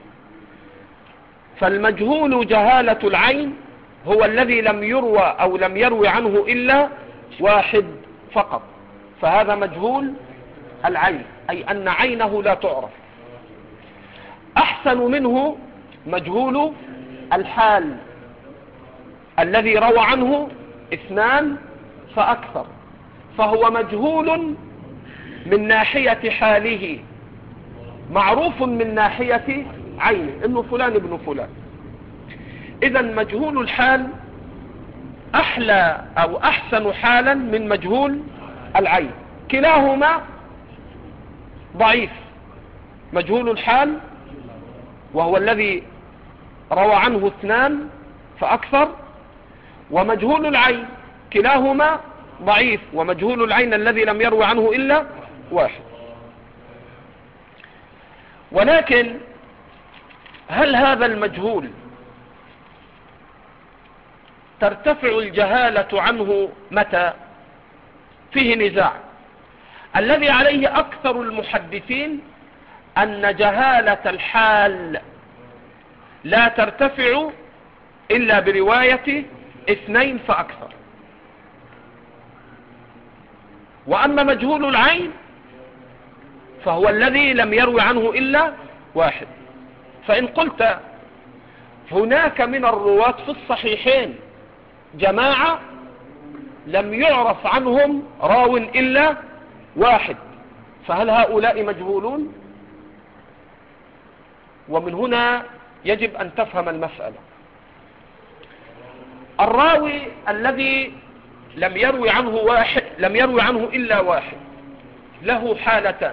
فالمجهول جهالة العين هو الذي لم يروى أو لم يروي عنه إلا واحد فقط، فهذا مجهول العين، أي أن عينه لا تعرف. أحسن منه مجهول الحال الذي روى عنه 2 فأكثر، فهو مجهول من ناحية حاله، معروف من ناحية عينه إنه فلان ابن فلان. إذا مجهول الحال أحلى أو أحسن حالا من مجهول العين، كلاهما ضعيف. مجهول الحال وهو الذي روى عنه 2 فأكثر، ومجهول العين كلاهما ضعيف، ومجهول العين الذي لم يروي عنه إلا واحد. ولكن هل هذا المجهول ترتفع الجهالة عنه متى؟ فيه نزاع. الذي عليه أكثر المحدثين أن جهالة الحال لا ترتفع إلا برواية 2 فأكثر، وأما مجهول العين فهو الذي لم يروي عنه إلا واحد. فإن قلت هناك من الرواة في الصحيحين جماعة لم يعرف عنهم راو إلا واحد، فهل هؤلاء مجهولون؟ ومن هنا يجب أن تفهم المسألة. الراوي الذي لم يروي عنه إلا واحد له حالتان: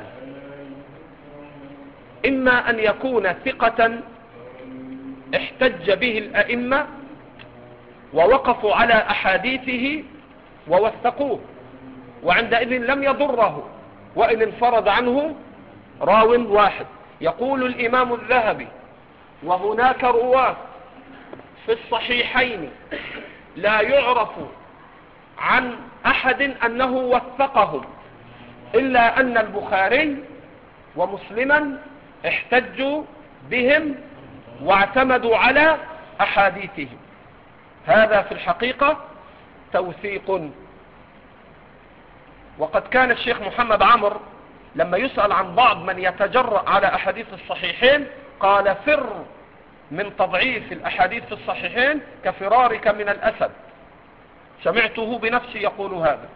إما أن يكون ثقة احتج به الأئمة ووقفوا على أحاديثه ووثقوه، وعندئذ لم يضره وإن انفرد عنه راو واحد. يقول الإمام الذهبي: وهناك رواة في الصحيحين لا يعرف عن أحد أنه وثقهم، إلا أن البخاري ومسلما احتجوا بهم واعتمدوا على أحاديثهم. هذا في الحقيقة توثيق. وقد كان الشيخ محمد عمر لما يسأل عن بعض من يتجرأ على أحاديث الصحيحين قال: فر من تضعيف الأحاديث في الصحيحين كفرارك من الأسد. سمعته بنفسي يقول هذا.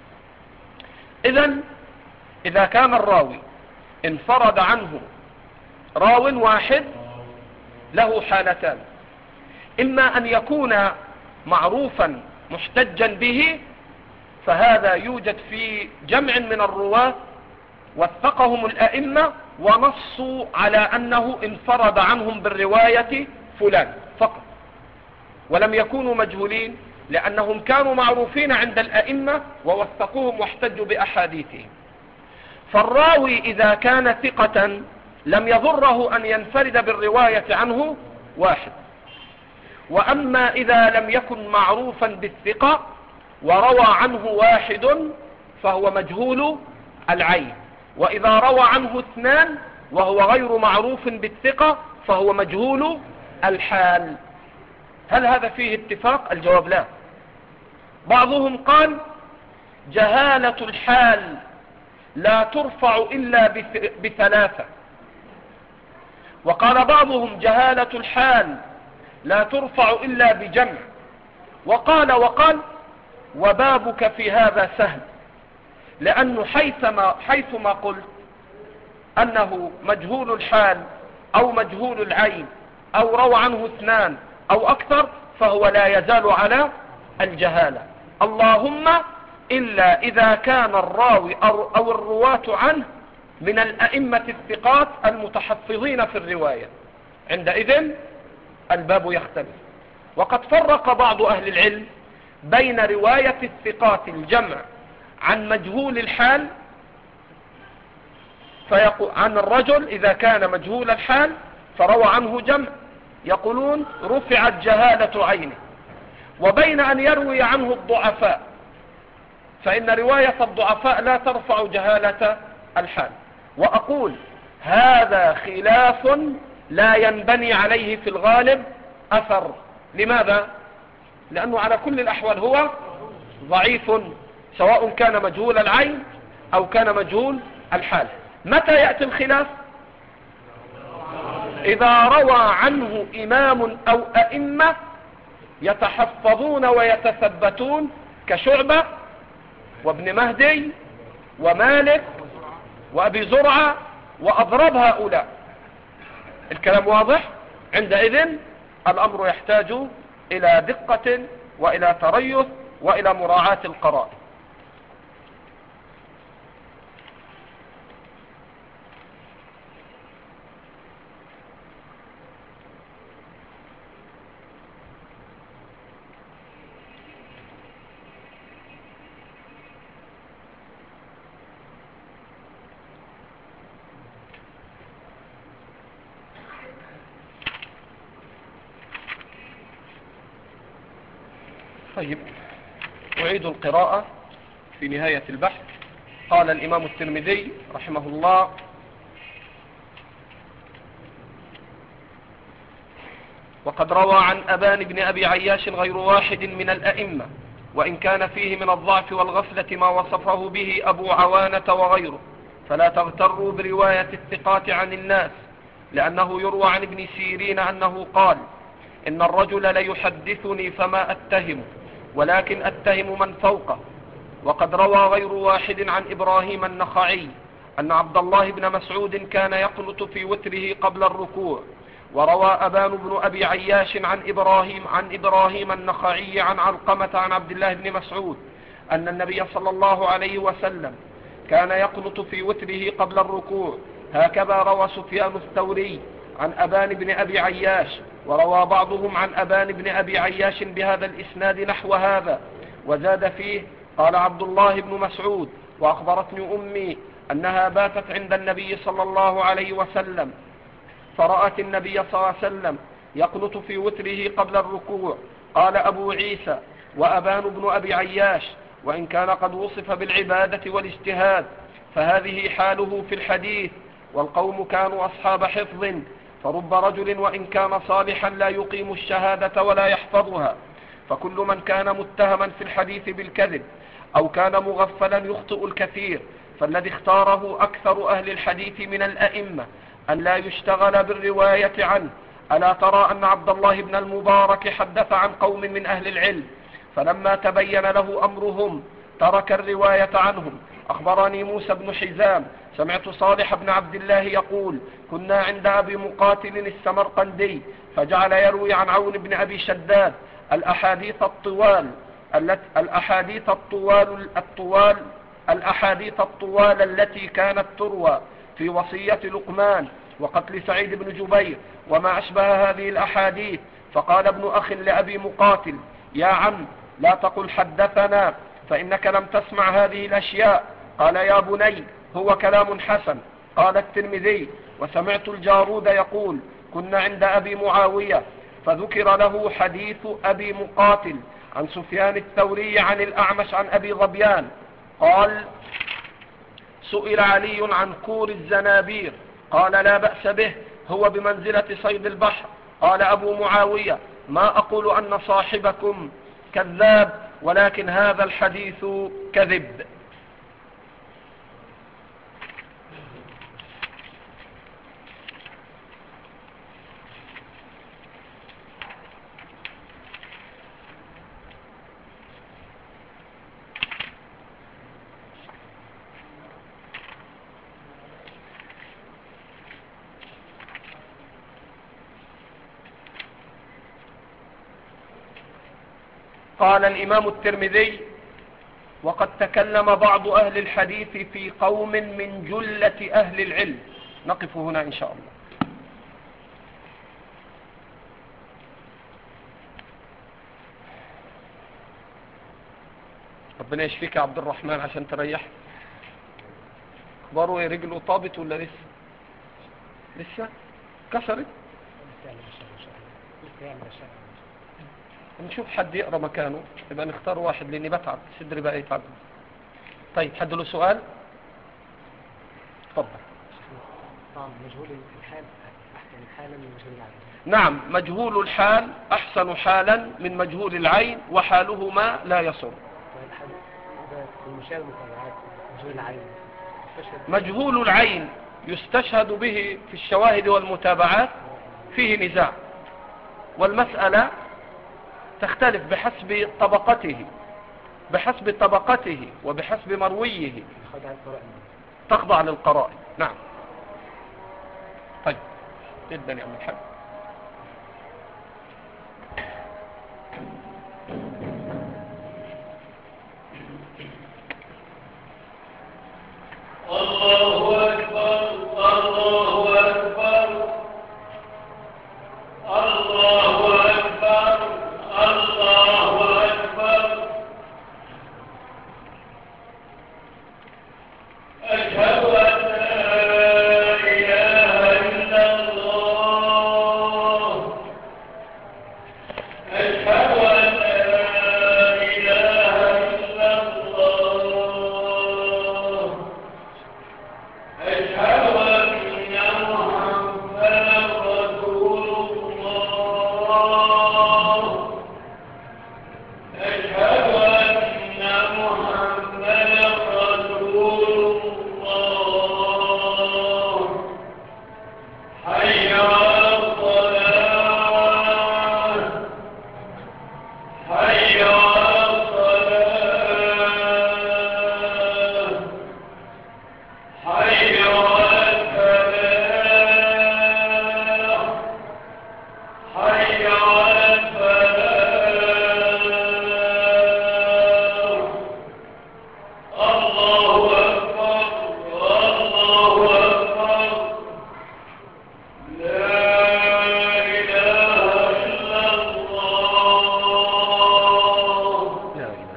إذا كان الراوي انفرد عنه راو واحد له حالتان: إما أن يكون معروفا محتجا به، فهذا يوجد في جمع من الرواة وثقهم الأئمة ونصوا على أنه انفرد عنهم بالرواية فلان فقط، ولم يكونوا مجهولين لأنهم كانوا معروفين عند الأئمة ووثقوهم واحتجوا بأحاديثهم. فالراوي إذا كان ثقة لم يضره أن ينفرد بالرواية عنه واحد. وأما إذا لم يكن معروفا بالثقة وروى عنه واحد فهو مجهول العين، وإذا روى عنه 2 وهو غير معروف بالثقة فهو مجهول الحال. هل هذا فيه اتفاق؟ الجواب لا. بعضهم قال: جهالة الحال لا ترفع إلا ب3، وقال بعضهم: جهالة الحال لا ترفع إلا بجمع، وقال وبابك في هذا سهل، لأنه حيثما قلت أنه مجهول الحال أو مجهول العين أو روى عنه 2 أو أكثر فهو لا يزال على الجهالة، اللهم إلا إذا كان الراوي أو الرواة عنه من الأئمة الثقات المتحفظين في الرواية، عندئذ الباب يختلف. وقد فرق بعض أهل العلم بين رواية الثقات الجمع عن مجهول الحال، عن الرجل إذا كان مجهول الحال فروى عنه جمع، يقولون رفعت جهالة عينه، وبين أن يروي عنه الضعفاء، فإن رواية الضعفاء لا ترفع جهالة الحال. وأقول هذا خلاف لا ينبني عليه في الغالب أثر. لماذا؟ لأنه على كل الأحوال هو ضعيف، سواء كان مجهول العين أو كان مجهول الحال. متى يأتي الخلاف؟ إذا روى عنه إمام أو أئمة يتحفظون ويتثبتون كشعبة وابن مهدي ومالك وأبي زرعة وأضرب هؤلاء. الكلام واضح؟ عندئذ الأمر يحتاج إلى دقة وإلى تريث وإلى مراعاة القرائن. طيب، أعيد القراءة في نهاية البحث. قال الإمام الترمذي رحمه الله: وقد روى عن أبان بن أبي عياش غير واحد من الأئمة، وإن كان فيه من الضعف والغفلة ما وصفه به أبو عوانة وغيره، فلا تغتروا برواية الثقات عن الناس، لأنه يروى عن ابن سيرين أنه قال: إن الرجل ليحدثني فما أتهم، ولكن أتهم من فوقه. وقد روى غير واحد عن إبراهيم النخعي أن عبد الله بن مسعود كان يقنط في وتره قبل الركوع. وروى أبان بن أبي عياش عن إبراهيم النخعي عن علقمة عن عبد الله بن مسعود أن النبي صلى الله عليه وسلم كان يقنط في وتره قبل الركوع. هكذا روى سفيان الثوري عن أبان بن أبي عياش، وروى بعضهم عن أبان بن أبي عياش بهذا الإسناد نحو هذا، وزاد فيه: قال عبد الله بن مسعود: وأخبرتني أمي أنها باتت عند النبي صلى الله عليه وسلم فرأت النبي صلى الله عليه وسلم يقنط في وتره قبل الركوع. قال أبو عيسى: وأبان بن أبي عياش وإن كان قد وصف بالعبادة والاجتهاد فهذه حاله في الحديث، والقوم كانوا أصحاب حفظ، فرب رجل وإن كان صالحا لا يقيم الشهادة ولا يحفظها. فكل من كان متهما في الحديث بالكذب أو كان مغفلا يخطئ الكثير، فالذي اختاره أكثر أهل الحديث من الأئمة أن لا يشتغل بالرواية عنه. ألا ترى أن عبد الله بن المبارك حدث عن قوم من أهل العلم، فلما تبين له أمرهم ترك الرواية عنهم. أخبرني موسى بن حزام سمعت صالح بن عبد الله يقول: كنا عند أبي مقاتل السمرقندي فجعل يروي عن عون بن أبي شداد الأحاديث الطوال التي كانت تروى في وصية لقمان وقتل سعيد بن جبير وما أشبه هذه الأحاديث. فقال ابن أخ لأبي مقاتل: يا عم، لا تقل حدثنا فإنك لم تسمع هذه الأشياء. قال: يا بني، هو كلام حسن. قال الترمذي: وسمعت الجارود يقول: كنا عند أبي معاوية فذكر له حديث أبي مقاتل عن سفيان الثوري عن الأعمش عن أبي ظبيان قال: سئل علي عن كور الزنابير قال: لا بأس به، هو بمنزلة صيد البحر. قال أبو معاوية: ما أقول أن صاحبكم كذاب، ولكن هذا الحديث كذب. قال الإمام الترمذي: وقد تكلم بعض أهل الحديث في قوم من جلة أهل العلم. نقف هنا إن شاء الله. ربنا يشفيك يا عبد الرحمن عشان تريح. اخباره رجله طابت ولا لسه كسرت؟ استياء من الشرع. نشوف حد يقرأ مكانه، يبقى نختار واحد لاني بتعب صدري بقى يتعب. طيب حد له سؤال؟ تفضل. طبعا مجهول الحال احسن حالا من مجهول العين. نعم، مجهول الحال احسن حالا من مجهول العين، وحالهما لا يصر. والحال ده المشاهد المتابعات مجهول العين مجهول العين يستشهد به في الشواهد والمتابعات، فيه نزاع، والمسألة تختلف بحسب طبقته وبحسب مرويه، تخضع للقرائن. نعم. طيب جدا يا عم الحاج. الله أكبر الله أكبر الله أكبر الله أكبر. أشهد أن لا إله إلا الله. أشهد أن لا إله إلا الله. أشهد أن محمدا رسول الله. أشهد أن محمدا رسول الله. حي على الصلاة. حي على الصلاة. حي على الفلاح. حي على الفلاح. الله أكبر الله أكبر. لا إله إلا الله. لا إله.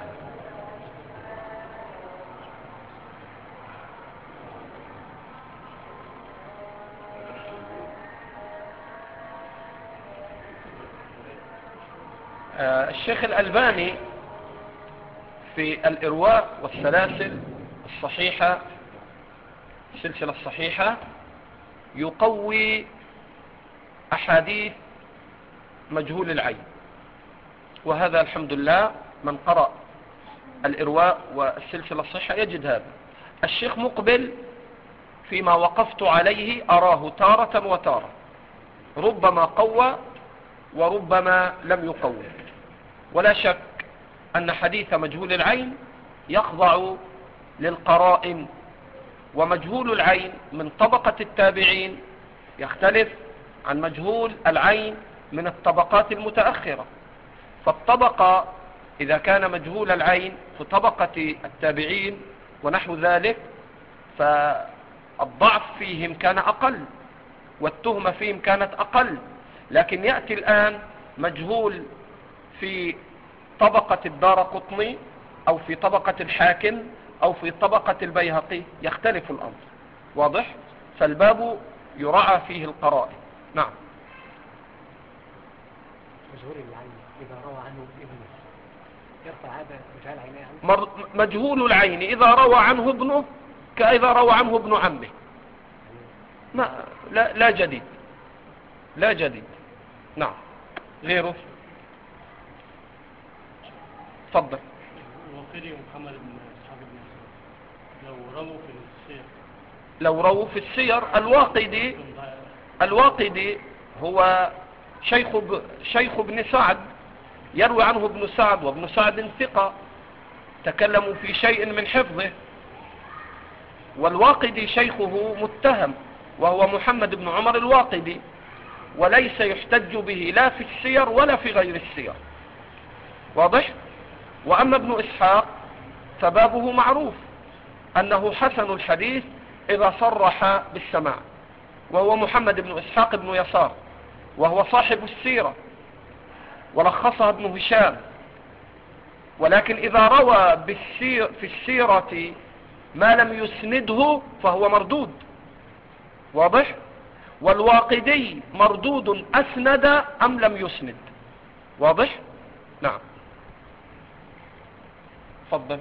الشيخ الألباني في الإرواء والسلاسل الصحيحة، السلسلة الصحيحة، يقوي أحاديث مجهول العين، وهذا الحمد لله من قرأ الإرواء والسلسلة الصحيحة يجد هذا. الشيخ مقبل فيما وقفت عليه أراه تارة وتارة، ربما قوى وربما لم يقوي. ولا شك أن حديث مجهول العين يخضع للقرائن، ومجهول العين من طبقة التابعين يختلف عن مجهول العين من الطبقات المتأخرة. فالطبقة إذا كان مجهول العين في طبقة التابعين ونحو ذلك، فالضعف فيهم كان أقل والتهمة فيهم كانت أقل. لكن يأتي الآن مجهول في طبقة الدارقطني أو في طبقة الحاكم أو في طبقة البيهقي، يختلف الأمر. واضح؟ فالباب يراعى فيه القرائن. نعم. مجهول العين إذا روى عنه ابنه يرفع هذا مجهول العين يعني؟ مجهول العين إذا روى عنه ابنه كإذا روى عنه ابن عمه. لا جديد، لا جديد. نعم. غيره. تفضل. الوقيدي ومحمد بن إسحاق بن يسار لو رووا في السير الواقدي هو شيخ ابن سعد، يروي عنه ابن سعد، وابن سعد ثقة، تكلموا في شيء من حفظه. والواقدي شيخه متهم وهو محمد بن عمر الواقدي، وليس يحتج به لا في السير ولا في غير السير. واضح؟ وأما ابن إسحاق فبابه معروف أنه حسن الحديث إذا صرح بالسماع، وهو محمد بن إسحاق بن يسار، وهو صاحب السيرة ولخصها ابن هشام. ولكن إذا روى في السيرة ما لم يسنده فهو مردود. واضح؟ والواقدي مردود أسند أم لم يسند. واضح؟ نعم. تفضل.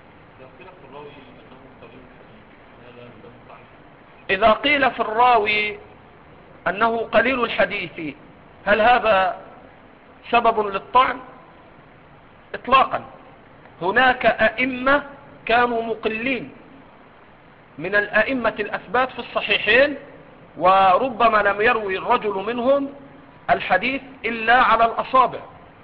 إذا قيل في الراوي أنه قليل الحديث هل هذا سبب للطعن؟ إطلاقا. هناك أئمة كانوا مقلين من الأئمة الأثبات في الصحيحين، وربما لم يروي الرجل منهم الحديث إلا على الأصابع.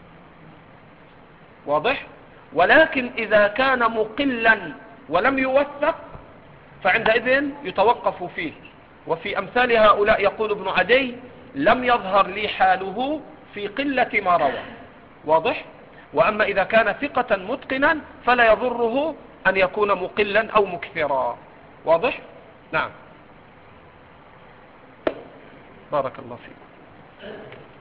واضح؟ ولكن إذا كان مقلا ولم يوثق فعندئذ يتوقف فيه. وفي أمثال هؤلاء يقول ابن عدي لم يظهر لي حاله في قلة ما روى. واضح؟ وأما إذا كان ثقة متقنا فلا يضره أن يكون مقلا أو مكثرا. واضح؟ نعم. بارك الله فيكم.